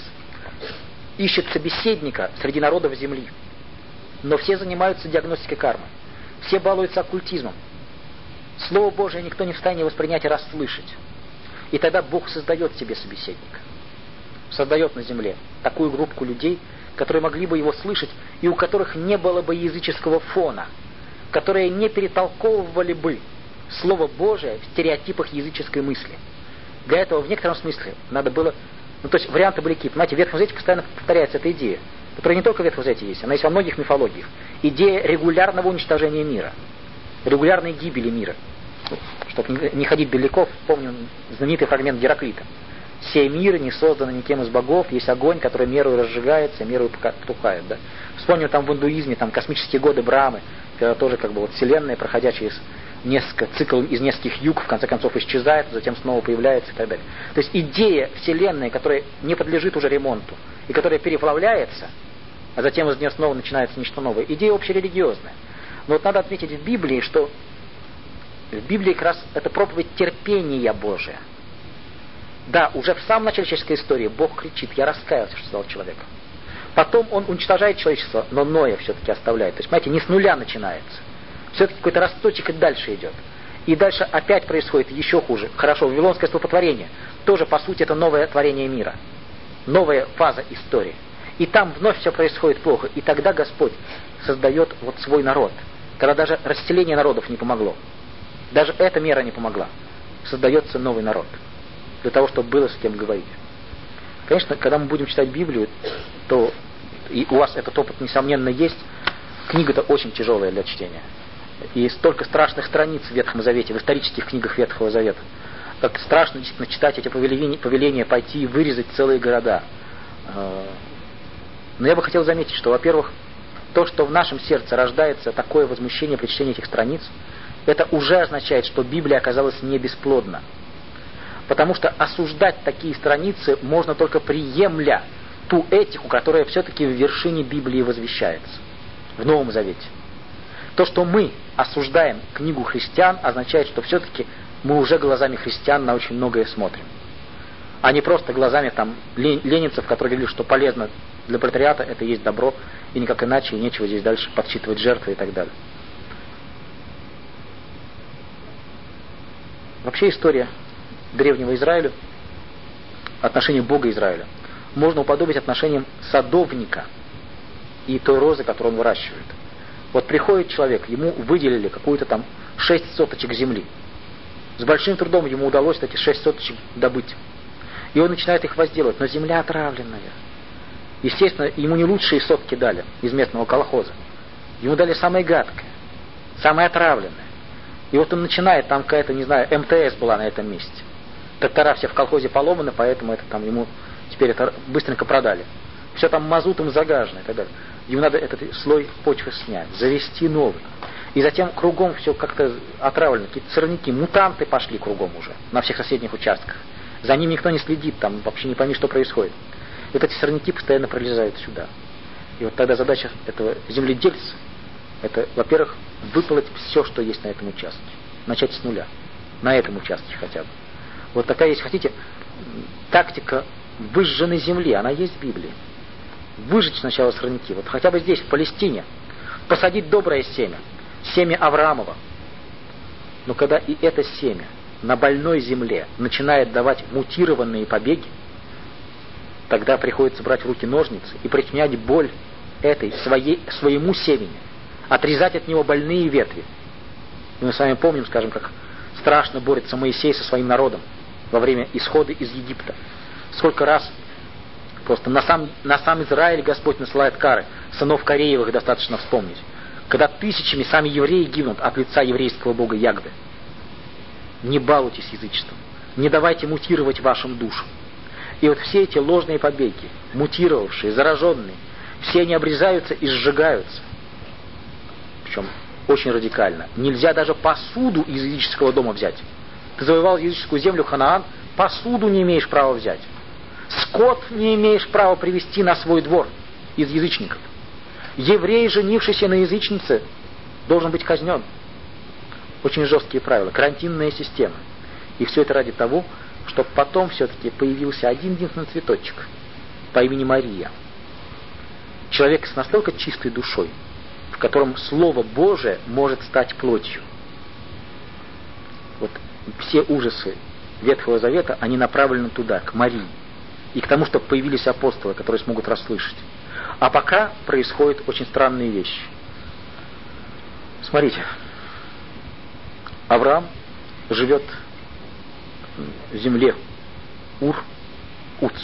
ищет собеседника среди народов земли. Но все занимаются диагностикой кармы. Все балуются оккультизмом. Слово Божие никто не в состоянии воспринять и расслышать. И тогда Бог создает себе собеседника. Создает на земле такую группу людей, которые могли бы его слышать, и у которых не было бы языческого фона, которые не перетолковывали бы Слово Божие в стереотипах языческой мысли. Для этого в некотором смысле надо было... то есть варианты были какие? Понимаете, в Ветхом Завете постоянно повторяется эта идея, которая не только в Ветхом Завете есть, она есть во многих мифологиях. Идея регулярного уничтожения мира, регулярной гибели мира. Чтобы не ходить далеко, помню знаменитый фрагмент Гераклита. «Сей мир не создан никем из богов, есть огонь, который мерою разжигается, мерою потухает». Да? Вспомню там в индуизме, там космические годы Брамы, когда тоже как бы вот Вселенная, проходя через несколько циклов из нескольких юг, в конце концов исчезает, затем снова появляется и так далее. То есть идея Вселенной, которая не подлежит уже ремонту, и которая переплавляется, а затем из нее снова начинается нечто новое, идея общерелигиозная. Но вот надо отметить в Библии, что в Библии как раз это проповедь терпения Божия. Да, уже в самом начале человеческой истории Бог кричит: «Я раскаялся, что стал человеком». Потом Он уничтожает человечество, но Ноя все-таки оставляет. То есть, понимаете, не с нуля начинается. Все-таки какой-то росточек и дальше идет. И дальше опять происходит еще хуже. Хорошо, вавилонское столпотворение. Тоже, по сути, это новое творение мира. Новая фаза истории. И там вновь все происходит плохо. И тогда Господь создает вот свой народ. Когда даже расселение народов не помогло. Даже эта мера не помогла. Создается новый народ. Для того, чтобы было с кем говорить. Конечно, когда мы будем читать Библию, то и у вас этот опыт, несомненно, есть. Книга-то очень тяжелая для чтения. И столько страшных страниц в Ветхом Завете, в исторических книгах Ветхого Завета. Как страшно действительно читать эти повеления пойти и вырезать целые города. Но я бы хотел заметить, что, во-первых, то, что в нашем сердце рождается такое возмущение при чтении этих страниц, это уже означает, что Библия оказалась не бесплодна. Потому что осуждать такие страницы можно только приемля ту этику, которая все-таки в вершине Библии возвещается, в Новом Завете. То, что мы осуждаем книгу христиан, означает, что все-таки мы уже глазами христиан на очень многое смотрим. А не просто глазами там ленинцев, которые говорили, что полезно для пролетариата, это есть добро, и никак иначе, и нечего здесь дальше подсчитывать жертвы и так далее. Вообще история древнего Израиля, отношение Бога Израиля, можно уподобить отношениям садовника и той розы, которую он выращивает. Вот приходит человек, ему выделили какую-то там 6 соточек земли. С большим трудом ему удалось эти 6 соточек добыть. И он начинает их возделывать, но земля отравленная. Естественно, ему не лучшие сотки дали из местного колхоза. Ему дали самое гадкое, самое отравленное. И вот он начинает, там какая-то, не знаю, МТС была на этом месте. Трактора все в колхозе поломаны, поэтому это там ему теперь это быстренько продали. Все там мазутом загажено и так далее. Ему надо этот слой почвы снять, завести новый. И затем кругом все как-то отравлено. Какие-то сорняки, мутанты пошли кругом уже на всех соседних участках. За ним никто не следит, там вообще не пойми, что происходит. И вот эти сорняки постоянно пролезают сюда. И вот тогда задача этого земледельца, это, во-первых, выполоть все, что есть на этом участке. Начать с нуля. На этом участке хотя бы. Вот такая есть, хотите, тактика выжженной земли, она есть в Библии. Выжечь сначала сорняки. Вот хотя бы здесь, в Палестине, посадить доброе семя. Семя Авраамова. Но когда и это семя на больной земле начинает давать мутированные побеги, тогда приходится брать в руки ножницы и причинять боль своему семени, отрезать от него больные ветви. И мы с вами помним, скажем, как страшно борется Моисей со своим народом во время исхода из Египта. Сколько раз просто на сам Израиль Господь насылает кары. Сынов Кореевых достаточно вспомнить. Когда тысячами сами евреи гибнут от лица еврейского бога Ягве. Не балуйтесь язычеством. Не давайте мутировать вашим душам. И вот все эти ложные побеги, мутировавшие, зараженные, все они обрезаются и сжигаются. Причем очень радикально. Нельзя даже посуду из языческого дома взять. Ты завоевал языческую землю Ханаан, посуду не имеешь права взять. Скот не имеешь права привести на свой двор из язычников. Еврей, женившийся на язычнице, должен быть казнен. Очень жесткие правила, карантинная система. И все это ради того, чтобы потом все-таки появился один-единственный цветочек по имени Мария. Человек с настолько чистой душой, в котором Слово Божие может стать плотью. Вот все ужасы Ветхого Завета, они направлены туда, к Марии. И к тому, чтобы появились апостолы, которые смогут расслышать. А пока происходят очень странные вещи. Смотрите. Авраам живет в земле Уц.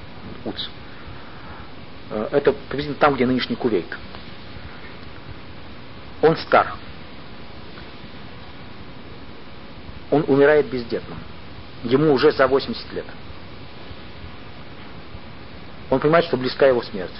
Это приблизительно там, где нынешний Кувейт. Он стар. Он умирает бездетным. Ему уже за 80 лет. Он понимает, что близка его смерть.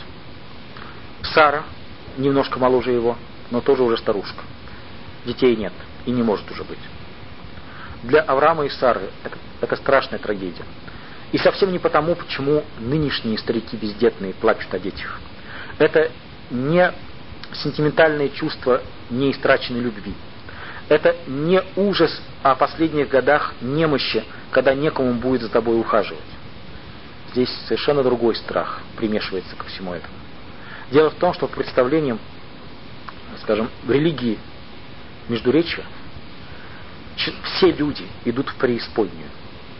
Сара немножко моложе его, но тоже уже старушка. Детей нет и не может уже быть. Для Авраама и Сары это страшная трагедия. И совсем не потому, почему нынешние старики бездетные плачут о детях. Это не сентиментальное чувство неистраченной любви. Это не ужас о последних годах немощи, когда некому будет за тобой ухаживать. Здесь совершенно другой страх примешивается ко всему этому. Дело в том, что по представлениям, скажем, в религии Междуречия все люди идут в преисподнюю.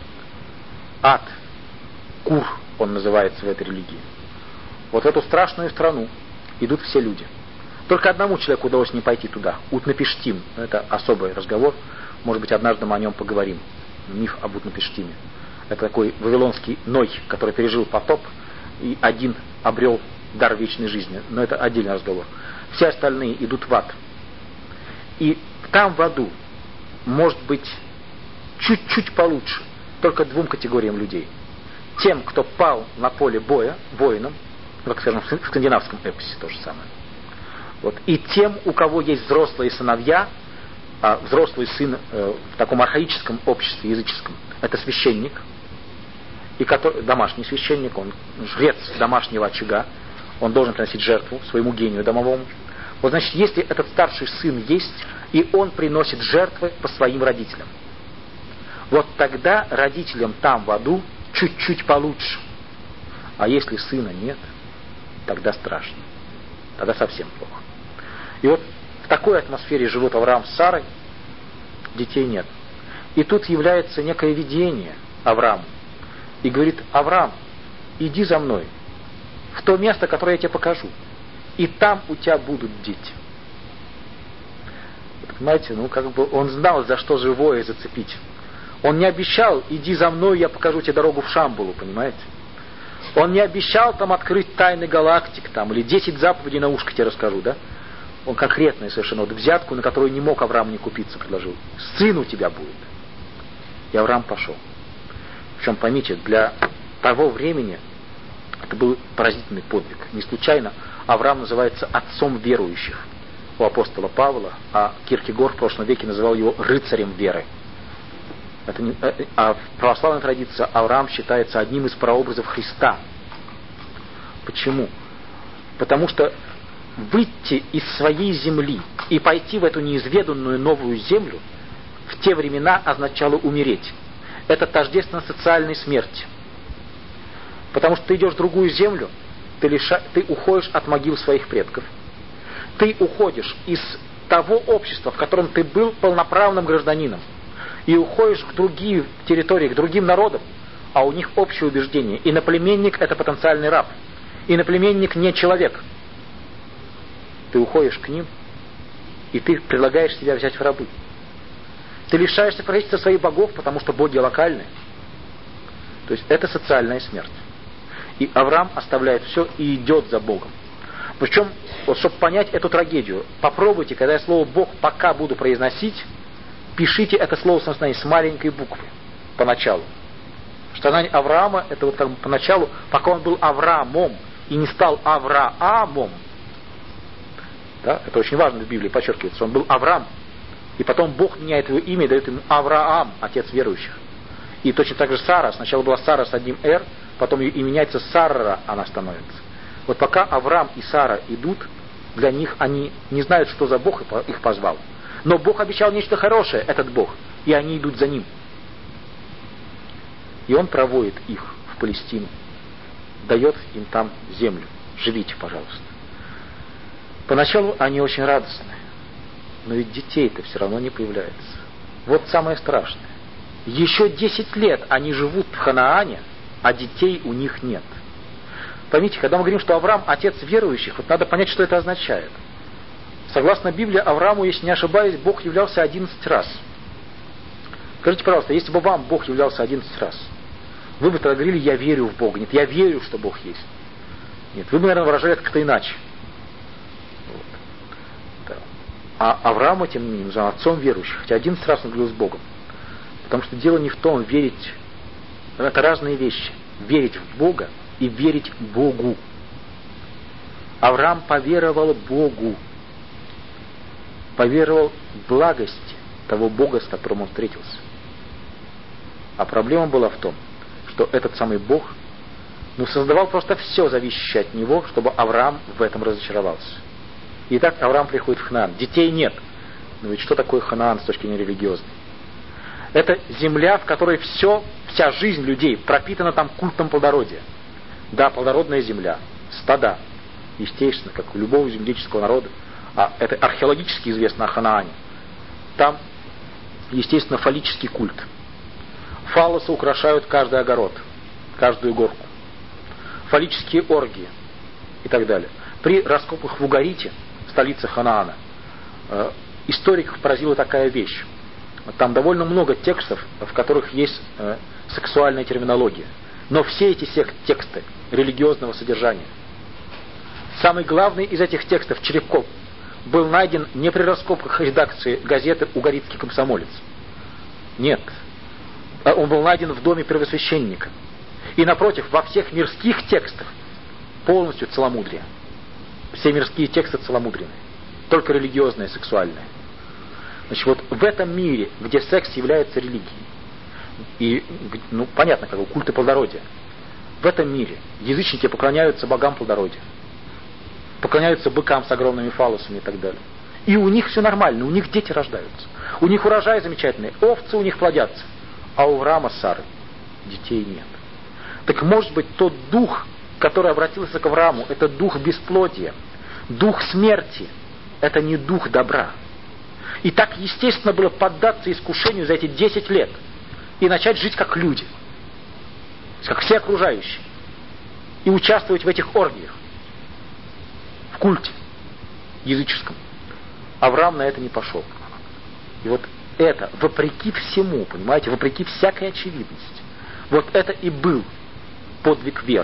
Ад, Кур, он называется в этой религии. Вот в эту страшную страну идут все люди. Только одному человеку удалось не пойти туда. Утнапиштим. Это особый разговор. Может быть, однажды мы о нем поговорим. Миф об Утнапиштиме. Это такой вавилонский Ной, который пережил потоп и один обрел дар вечной жизни. Но это отдельный разговор. Все остальные идут в ад. И там в аду может быть чуть-чуть получше только двум категориям людей. Тем, кто пал на поле боя, воином, как, скажем, в скандинавском эпосе то же самое. Вот. И тем, у кого есть взрослые сыновья, а взрослый сын в таком архаическом обществе языческом, это священник, и домашний священник, он жрец домашнего очага, он должен приносить жертву своему гению домовому. Вот значит, если этот старший сын есть, и он приносит жертвы по своим родителям, вот тогда родителям там в аду чуть-чуть получше. А если сына нет, тогда страшно. Тогда совсем плохо. И вот в такой атмосфере живут Авраам с Сарой, детей нет. И тут является некое видение Аврааму. И говорит: Авраам, иди за мной в то место, которое я тебе покажу. И там у тебя будут дети. Понимаете, как бы он знал, за что живое зацепить. Он не обещал: иди за мной, я покажу тебе дорогу в Шамбулу, понимаете? Он не обещал там открыть тайны галактик, там, или 10 заповедей на ушко тебе расскажу, да? Он конкретную совершенно взятку, на которую не мог Авраам не купиться, предложил. Сын у тебя будет. И Авраам пошел. Причем, поймите, для того времени это был поразительный подвиг. Не случайно Авраам называется отцом верующих у апостола Павла, а Киркегор в прошлом веке называл его рыцарем веры. А в православной традиции Авраам считается одним из прообразов Христа. Почему? Потому что выйти из своей земли и пойти в эту неизведанную новую землю в те времена означало умереть. Это тождественно социальной смерти. Потому что ты идешь в другую землю, ты уходишь от могил своих предков. Ты уходишь из того общества, в котором ты был полноправным гражданином, и уходишь к другим территориям, к другим народам, а у них общее убеждение. Иноплеменник — это потенциальный раб. Иноплеменник не человек. Ты уходишь к ним, и ты предлагаешь себя взять в рабы. Ты лишаешься правительства своих богов, потому что боги локальные. То есть это социальная смерть. И Авраам оставляет все и идет за Богом. Причем, вот, чтобы понять эту трагедию, попробуйте, когда я слово «Бог» пока буду произносить, пишите это слово с маленькой буквы поначалу. Что Авраама, это вот как бы поначалу, пока он был Авраамом и не стал Авраамом. Да? Это очень важно в Библии подчеркивается. Он был Авраам. И потом Бог меняет его имя и дает ему Авраам, отец верующих. И точно так же Сара. Сначала была Сара с одним «р», потом и меняется Сарра она становится. Вот пока Авраам и Сара идут, для них они не знают, что за Бог их позвал. Но Бог обещал нечто хорошее, этот Бог, и они идут за Ним. И Он проводит их в Палестину, дает им там землю. Живите, пожалуйста. Поначалу они очень радостны, но ведь детей-то все равно не появляется. Вот самое страшное. Еще 10 лет они живут в Ханаане, а детей у них нет. Поймите, когда мы говорим, что Авраам отец верующих, вот надо понять, что это означает. Согласно Библии, Аврааму, если не ошибаюсь, Бог являлся 11 раз. Скажите, пожалуйста, если бы вам Бог являлся 11 раз, вы бы тогда говорили: я верю в Бога. Нет, я верю, что Бог есть. Нет, вы бы, наверное, выражали это как-то иначе. Вот. Да. А Авраама, тем не менее, называл отцом верующих, хотя 11 раз он говорил с Богом. Потому что дело не в том, верить, это разные вещи. Верить в Бога и верить Богу. Авраам поверовал Богу. Поверовал в благости того Бога, с которым он встретился. А проблема была в том, что этот самый Бог создавал просто все зависящее от него, чтобы Авраам в этом разочаровался. Итак, Авраам приходит в Ханаан. Детей нет. Но ведь что такое Ханаан с точки зрения религиозной? Это земля, в которой вся жизнь людей пропитана там культом плодородия. Да, плодородная земля, стада, естественно, как у любого земледельческого народа. А это археологически известно о Ханаане. Там, естественно, фаллический культ. Фаллосы украшают каждый огород, каждую горку. Фаллические оргии и так далее. При раскопках в Угарите, столице Ханаана, историков поразила такая вещь. Там довольно много текстов, в которых есть сексуальная терминология. Но все эти тексты религиозного содержания. Самый главный из этих текстов, Черепков, был найден не при раскопках редакции газеты «Угаритский комсомолец». Нет. Он был найден в доме первосвященника. И напротив, во всех мирских текстах полностью целомудрие. Все мирские тексты целомудренные. Только религиозное, сексуальное. Значит, вот в этом мире, где секс является религией, и, понятно, как бы культы плодородия, в этом мире язычники поклоняются богам плодородия, поклоняются быкам с огромными фаллосами и так далее. И у них все нормально, у них дети рождаются, у них урожай замечательный, овцы у них плодятся, а у Авраама с Сарой детей нет. Так может быть, тот дух, который обратился к Аврааму, это дух бесплодия, дух смерти, это не дух добра. И так естественно было поддаться искушению за эти 10 лет и начать жить как люди, как все окружающие, и участвовать в этих оргиях, в культе языческом. Авраам на это не пошел. И вот это, вопреки всему, понимаете, вопреки всякой очевидности, вот это и был подвиг веры.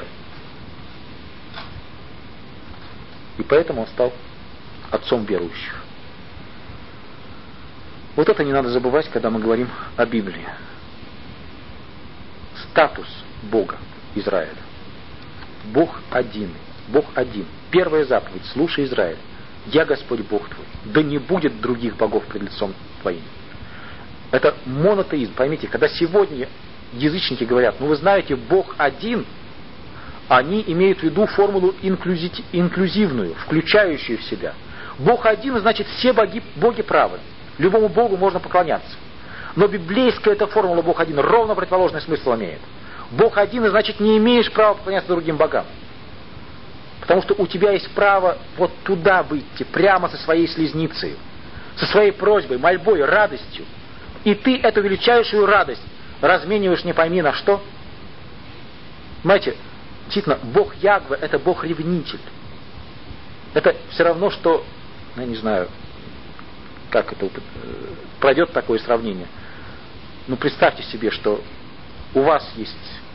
И поэтому он стал отцом верующих. Вот это не надо забывать, когда мы говорим о Библии. Статус Бога Израиля. Бог один. Бог один. Первая заповедь: слушай, Израиль, я Господь Бог твой. Да не будет других богов пред лицом твоим. Это монотеизм. Поймите, когда сегодня язычники говорят: вы знаете, Бог один, они имеют в виду формулу инклюзивную, включающую в себя. Бог один, значит, все боги правы. Любому Богу можно поклоняться. Но библейская эта формула Бог один ровно противоположный смысл имеет. Бог один, значит, не имеешь права поклоняться другим богам. Потому что у тебя есть право вот туда выйти, прямо со своей слезницей, со своей просьбой, мольбой, радостью. И ты эту величайшую радость размениваешь не пойми на что. Понимаете, действительно, Бог Ягве — это Бог-ревнитель. Это все равно, что, я не знаю, как это пройдет такое сравнение. Представьте себе, что у вас есть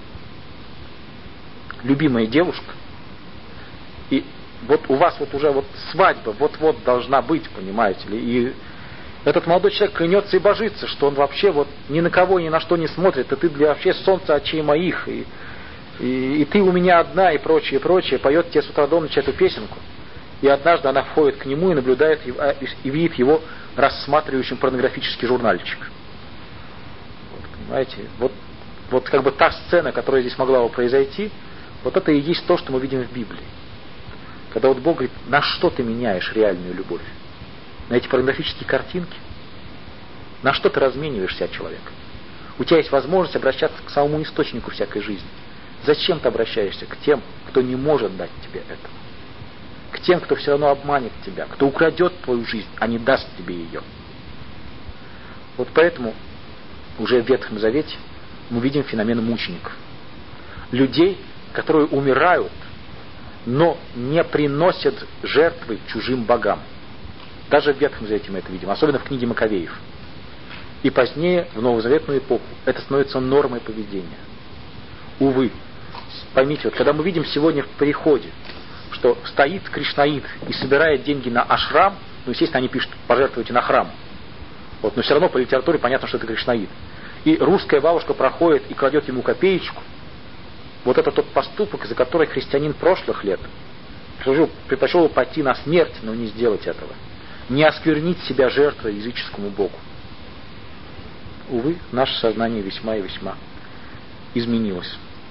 любимая девушка, и вот у вас вот уже свадьба вот-вот должна быть, понимаете ли, и этот молодой человек клянется и божится, что он вообще ни на кого ни на что не смотрит, и ты вообще солнце очей моих, и ты у меня одна, и прочее, поет тебе с утра до ночи эту песенку. И однажды она входит к нему и наблюдает и видит его рассматривающим порнографический журнальчик. Вот, понимаете? Вот как бы та сцена, которая здесь могла бы произойти, вот это и есть то, что мы видим в Библии. Когда вот Бог говорит, на что ты меняешь реальную любовь? На эти порнографические картинки? На что ты размениваешься от человека? У тебя есть возможность обращаться к самому источнику всякой жизни. Зачем ты обращаешься к тем, кто не может дать тебе этого? К тем, кто все равно обманет тебя, кто украдет твою жизнь, а не даст тебе ее. Вот поэтому уже в Ветхом Завете мы видим феномен мучеников. Людей, которые умирают, но не приносят жертвы чужим богам. Даже в Ветхом Завете мы это видим, особенно в книге Маковеев. И позднее, в Новозаветную эпоху, это становится нормой поведения. Увы, поймите, вот когда мы видим сегодня в приходе, что стоит кришнаит и собирает деньги на ашрам, ну, естественно, они пишут, пожертвуйте на храм. Вот, но все равно по литературе понятно, что это кришнаит. И русская бабушка проходит и кладет ему копеечку. Вот это тот поступок, за который христианин прошлых лет предпочел пойти на смерть, но не сделать этого. Не осквернить себя жертвой языческому богу. Увы, наше сознание весьма и весьма изменилось.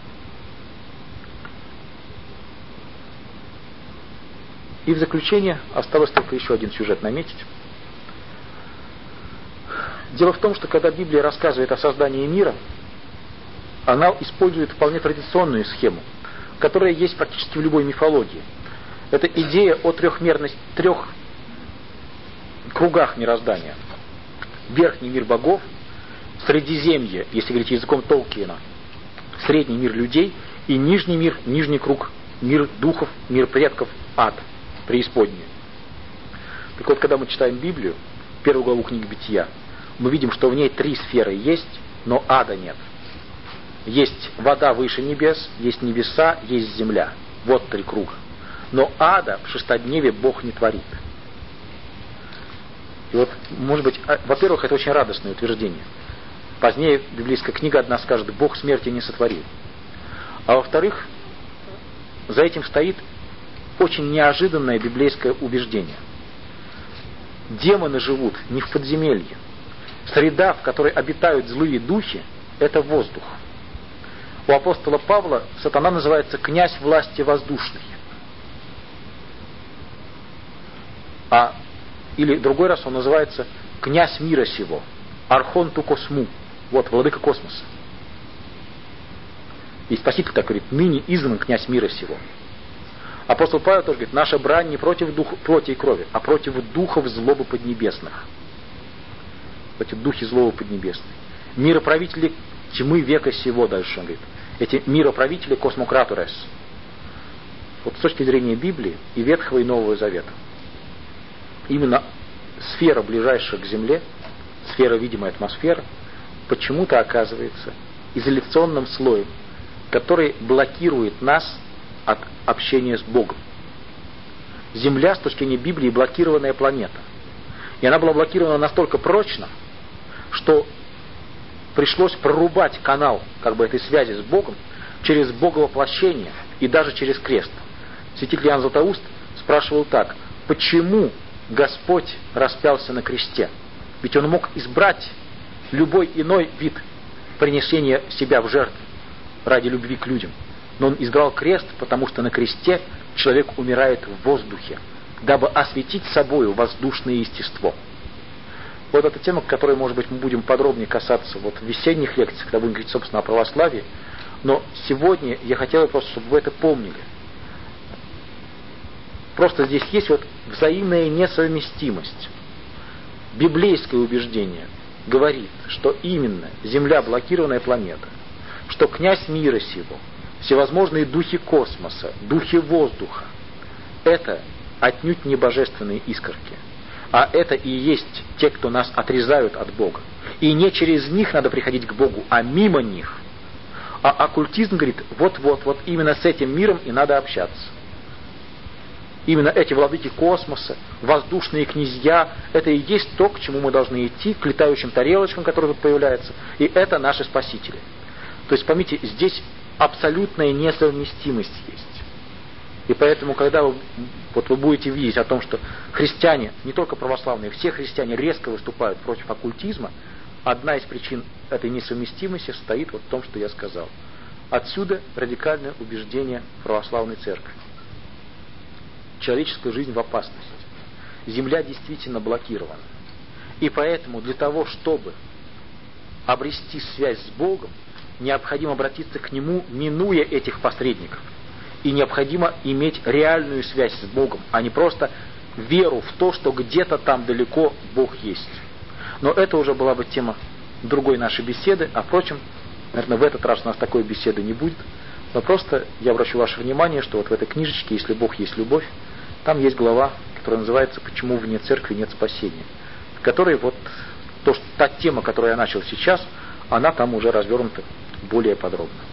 И в заключение осталось только еще один сюжет наметить. Дело в том, что когда Библия рассказывает о создании мира, она использует вполне традиционную схему, которая есть практически в любой мифологии. Это идея о трех кругах мироздания. Верхний мир богов, Средиземье, если говорить языком Толкиена, средний мир людей и нижний мир, нижний круг, мир духов, мир предков, ад, преисподняя. Так вот, когда мы читаем Библию, первую главу книги Бытия, мы видим, что в ней 3 сферы есть, но ада нет. Есть вода выше небес, есть небеса, есть земля. Вот 3 круга. Но ада в шестодневе Бог не творит. И вот, может быть, во-первых, это очень радостное утверждение. Позднее библейская книга одна скажет, Бог смерти не сотворил. А во-вторых, за этим стоит очень неожиданное библейское убеждение. Демоны живут не в подземелье. Среда, в которой обитают злые духи, это воздух. У апостола Павла сатана называется князь власти воздушной. Или другой раз он называется князь мира сего, архон ту косму, вот, владыка космоса. И Спаситель так говорит, ныне изгнан князь мира сего. Апостол Павел тоже говорит, наша брань не против плоти и крови, а против духов злобы поднебесных. Эти духи злобы поднебесной. Мироправители тьмы века сего, дальше он говорит. Эти мироправители космократурес. Вот с точки зрения Библии и Ветхого и Нового Завета. Именно сфера, ближайшая к Земле, сфера видимой атмосферы, почему-то оказывается изоляционным слоем, который блокирует нас от общения с Богом. Земля, с точки зрения Библии, блокированная планета. И она была блокирована настолько прочно, что пришлось прорубать канал этой связи с Богом через боговоплощение и даже через крест. Святитель Иоанн Златоуст спрашивал так, почему Господь распялся на кресте? Ведь Он мог избрать любой иной вид принесения себя в жертву ради любви к людям. Но Он избрал крест, потому что на кресте человек умирает в воздухе, дабы осветить собою воздушное естество. Вот эта тема, к которой, может быть, мы будем подробнее касаться в весенних лекциях, когда будем говорить, собственно, о православии. Но сегодня я хотел просто, чтобы вы это помнили. Просто здесь есть взаимная несовместимость. Библейское убеждение говорит, что именно Земля блокированная планета, что князь мира сего, всевозможные духи космоса, духи воздуха, это отнюдь не божественные искорки, а это и есть те, кто нас отрезают от Бога. И не через них надо приходить к Богу, а мимо них. А оккультизм говорит, вот именно с этим миром и надо общаться. Именно эти владыки космоса, воздушные князья, это и есть то, к чему мы должны идти, к летающим тарелочкам, которые тут появляются, и это наши спасители. То есть, поймите, здесь абсолютная несовместимость есть. И поэтому, когда вы будете видеть о том, что христиане, не только православные, все христиане резко выступают против оккультизма, одна из причин этой несовместимости состоит вот в том, что я сказал. Отсюда радикальное убеждение православной церкви. Человеческая жизнь в опасности. Земля действительно блокирована. И поэтому для того, чтобы обрести связь с Богом, необходимо обратиться к Нему, минуя этих посредников. И необходимо иметь реальную связь с Богом, а не просто веру в то, что где-то там далеко Бог есть. Но это уже была бы тема другой нашей беседы, а впрочем, наверное, в этот раз у нас такой беседы не будет. Но просто я обращу ваше внимание, что вот в этой книжечке «Если Бог есть любовь», там есть глава, которая называется «Почему вне церкви нет спасения», в которой вот та тема, которую я начал сейчас, она там уже развернута более подробно.